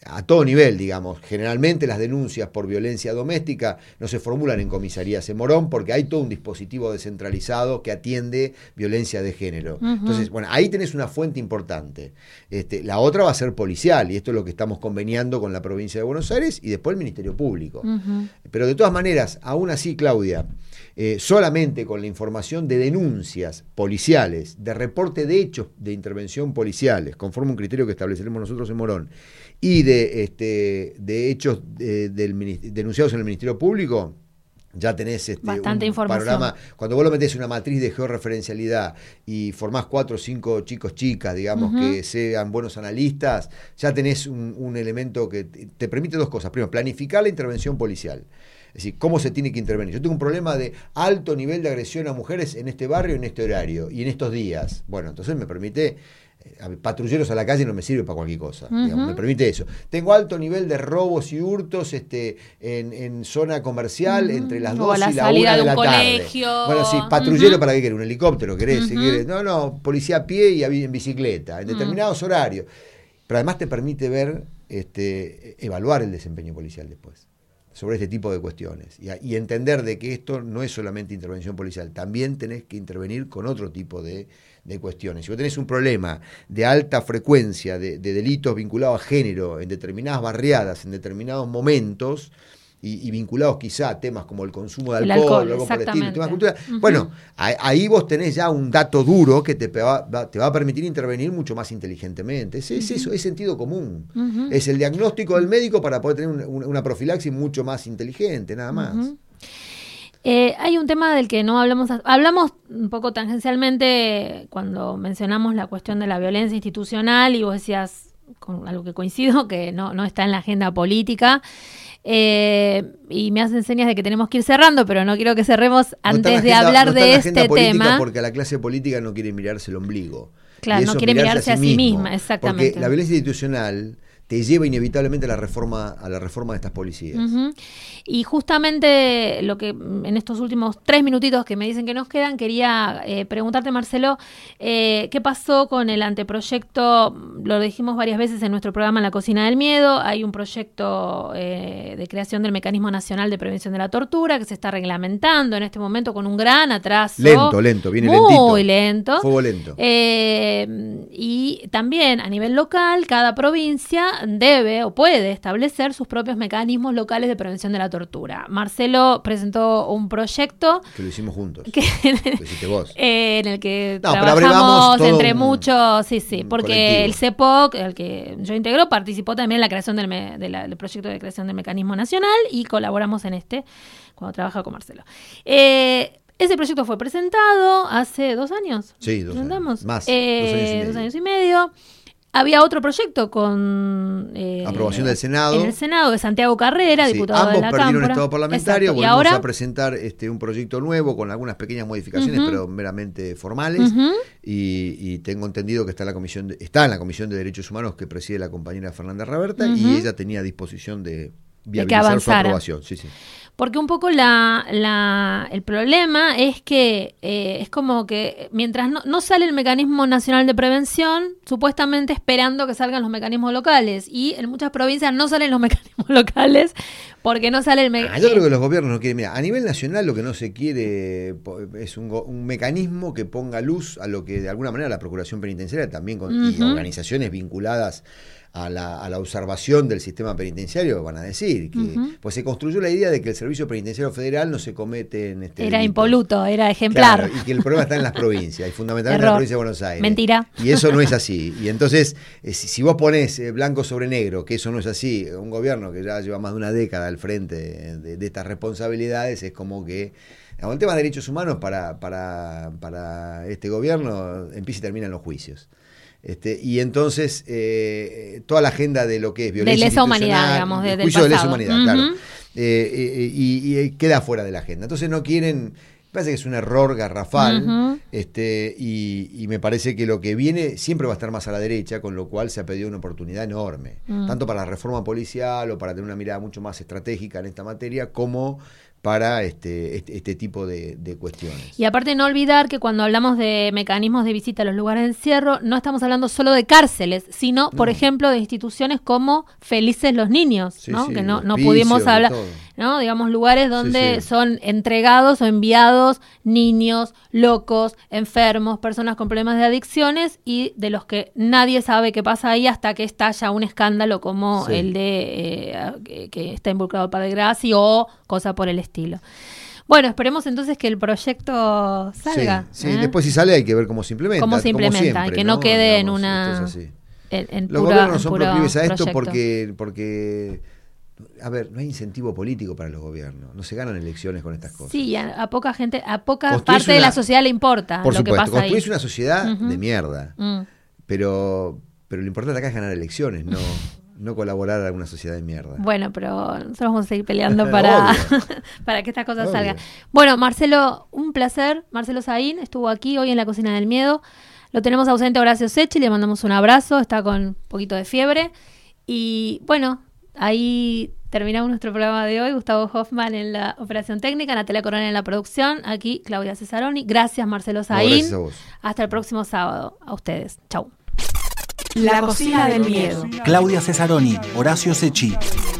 a todo nivel, digamos. Generalmente las denuncias por violencia doméstica no se formulan en comisarías en Morón porque hay todo un dispositivo descentralizado que atiende violencia de género. Uh-huh. Entonces, bueno, ahí tenés una fuente importante. Este, la otra va a ser policial, y esto es lo que estamos conveniando con la provincia de Buenos Aires y después el Ministerio Público. Uh-huh. Pero de todas maneras, aún así, Claudia, eh, solamente con la información de denuncias policiales, de reporte de hechos de intervención policiales, conforme un criterio que estableceremos nosotros en Morón, y de, este, de hechos de, del, denunciados en el Ministerio Público, ya tenés este, bastante un información. Panorama. Cuando vos lo metés en una matriz de georreferencialidad y formás cuatro o cinco chicos, chicas, digamos, uh-huh. que sean buenos analistas, ya tenés un, un elemento que te permite dos cosas. Primero, planificar la intervención policial. Es decir, cómo se tiene que intervenir. Yo tengo un problema de alto nivel de agresión a mujeres en este barrio, en este horario y en estos días. Bueno, entonces me permite... patrulleros a la calle no me sirve para cualquier cosa, uh-huh. digamos, me permite eso. Tengo alto nivel de robos y hurtos este, en, en zona comercial uh-huh. entre las dos la y la una de, de la colegio. tarde. Bueno, sí, patrullero uh-huh. para qué querés, un helicóptero, querés, uh-huh. querés. No, no, policía a pie y en bicicleta, en determinados uh-huh. horarios. Pero además te permite ver, este, evaluar el desempeño policial después sobre este tipo de cuestiones y, y entender de que esto no es solamente intervención policial, también tenés que intervenir con otro tipo de, de cuestiones. Si vos tenés un problema de alta frecuencia de, de delitos vinculados a género en determinadas barriadas, en determinados momentos, y, y vinculados quizá a temas como el consumo de alcohol, alcohol algo por el estilo, temas de cultura, uh-huh. bueno, ahí, ahí vos tenés ya un dato duro que te va, te va a permitir intervenir mucho más inteligentemente. Es, es uh-huh. eso, es sentido común. Uh-huh. Es el diagnóstico del médico para poder tener un, un, una profilaxis mucho más inteligente, nada más. Uh-huh. Eh, hay un tema del que no hablamos, hablamos un poco tangencialmente cuando mencionamos la cuestión de la violencia institucional y vos decías, con algo que coincido, que no, no está en la agenda política. Eh, y me hacen señas de que tenemos que ir cerrando, pero no quiero que cerremos antes no de agenda, hablar no de este tema. Porque la clase política no quiere mirarse el ombligo. Claro, no quiere mirarse a sí, a sí misma, exactamente. Porque la violencia institucional te lleva inevitablemente a la reforma, a la reforma de estas policías. Uh-huh. Y justamente lo que en estos últimos tres minutitos que me dicen que nos quedan, quería eh, preguntarte, Marcelo, eh, ¿qué pasó con el anteproyecto? Lo dijimos varias veces en nuestro programa En la Cocina del Miedo. Hay un proyecto eh, de creación del Mecanismo Nacional de Prevención de la Tortura que se está reglamentando en este momento con un gran atraso. Lento, lento, viene muy lentito. Muy lento. Fuego lento. Eh, y también a nivel local, cada provincia debe o puede establecer sus propios mecanismos locales de prevención de la tortura. Marcelo presentó un proyecto que lo hicimos juntos. Que, lo hiciste vos. Eh, en el que no, trabajamos entre un, muchos, sí, sí, porque colectivo. El C E P O C, el que yo integro, participó también en la creación del, me, de la, del proyecto de creación del mecanismo nacional y colaboramos en este cuando trabaja con Marcelo. Eh, Ese proyecto fue presentado hace dos años. Sí, dos años. Más, eh, dos años y medio. Dos años y medio. Había otro proyecto con... Eh, aprobación del Senado. En el Senado, de Santiago Carrera, sí, diputado de la Cámara. Ambos perdieron estado parlamentario. Exacto. Volvimos ¿Y ahora? a presentar este, un proyecto nuevo con algunas pequeñas modificaciones, uh-huh. pero meramente formales. Uh-huh. Y, y tengo entendido que está en, la comisión de, está en la Comisión de Derechos Humanos que preside la compañera Fernanda Raberta, uh-huh. y ella tenía disposición de viabilizar su aprobación. Sí, sí. Porque un poco la, la el problema es que eh, es como que mientras no, no sale el mecanismo nacional de prevención, supuestamente esperando que salgan los mecanismos locales, y en muchas provincias no salen los mecanismos locales porque no sale el mecanismo. Ah, yo creo que los gobiernos no quieren. Mira, a nivel nacional lo que no se quiere es un, un mecanismo que ponga luz a lo que de alguna manera la Procuración Penitenciaria también con, uh-huh. y organizaciones vinculadas A la, a la observación del sistema penitenciario van a decir que uh-huh. pues se construyó la idea de que el Servicio Penitenciario Federal no se comete en este era delito. Impoluto, era ejemplar. Claro, y que el problema está en las provincias y fundamentalmente Error. en la provincia de Buenos Aires. Mentira. Y eso no es así. Y entonces, eh, si, si vos ponés eh, blanco sobre negro que eso no es así, un gobierno que ya lleva más de una década al frente de, de, de estas responsabilidades, es como que el tema de derechos humanos para, para, para este gobierno empieza y termina en los juicios. Este, y entonces eh, toda la agenda de lo que es violencia de lesa humanidad, digamos, de, del juicio pasado. de lesa humanidad, uh-huh. claro, eh, eh, y, y queda fuera de la agenda. Entonces no quieren, me parece que es un error garrafal, uh-huh. este, y, y me parece que lo que viene siempre va a estar más a la derecha, con lo cual se ha pedido una oportunidad enorme, uh-huh. tanto para la reforma policial o para tener una mirada mucho más estratégica en esta materia, como para este, este, este tipo de, de cuestiones. Y aparte no olvidar que cuando hablamos de mecanismos de visita a los lugares de encierro, no estamos hablando solo de cárceles, sino, por No. ejemplo, de instituciones como Felices los Niños, Sí, ¿no? sí, que no, no hospicios, pudimos de hablar, todo. ¿no? Digamos, lugares donde Sí, sí. son entregados o enviados niños, locos, enfermos, personas con problemas de adicciones y de los que nadie sabe qué pasa ahí hasta que estalla un escándalo como Sí. el de eh, que, que está involucrado el padre Graci o cosa por el estilo. Bueno, esperemos entonces que el proyecto salga. Sí, sí, ¿eh? después si sale hay que ver cómo se implementa. Cómo se implementa, siempre, y que no quede en Digamos, una- esto es así. En, en Los pura- gobiernos en son puro proclives a esto proyecto. porque, porque, a ver, no hay incentivo político para los gobiernos. No se ganan elecciones con estas cosas. Sí, a, a poca gente, a poca Construís parte de una- la sociedad le importa Por lo que supuesto, pasa ahí. construís una sociedad Ujú. de mierda. Mm. Pero, pero lo importante acá es ganar elecciones, no, no colaborar a alguna sociedad de mierda. Bueno, pero nosotros vamos a seguir peleando para, Obvio. para que estas cosas Obvio. salgan. Bueno, Marcelo, un placer. Marcelo Saín estuvo aquí hoy en la Cocina del Miedo. Lo tenemos ausente a Horacio Secchi, le mandamos un abrazo, está con un poquito de fiebre. Y bueno, ahí terminamos nuestro programa de hoy. Gustavo Hoffman en la operación técnica, Natalia Corona en la producción, aquí Claudia Cesaroni. Gracias, Marcelo No, Saín. gracias a vos. Hasta el próximo sábado. A ustedes. Chau. La Cocina del Miedo. Claudia Cesaroni, Horacio Secchi.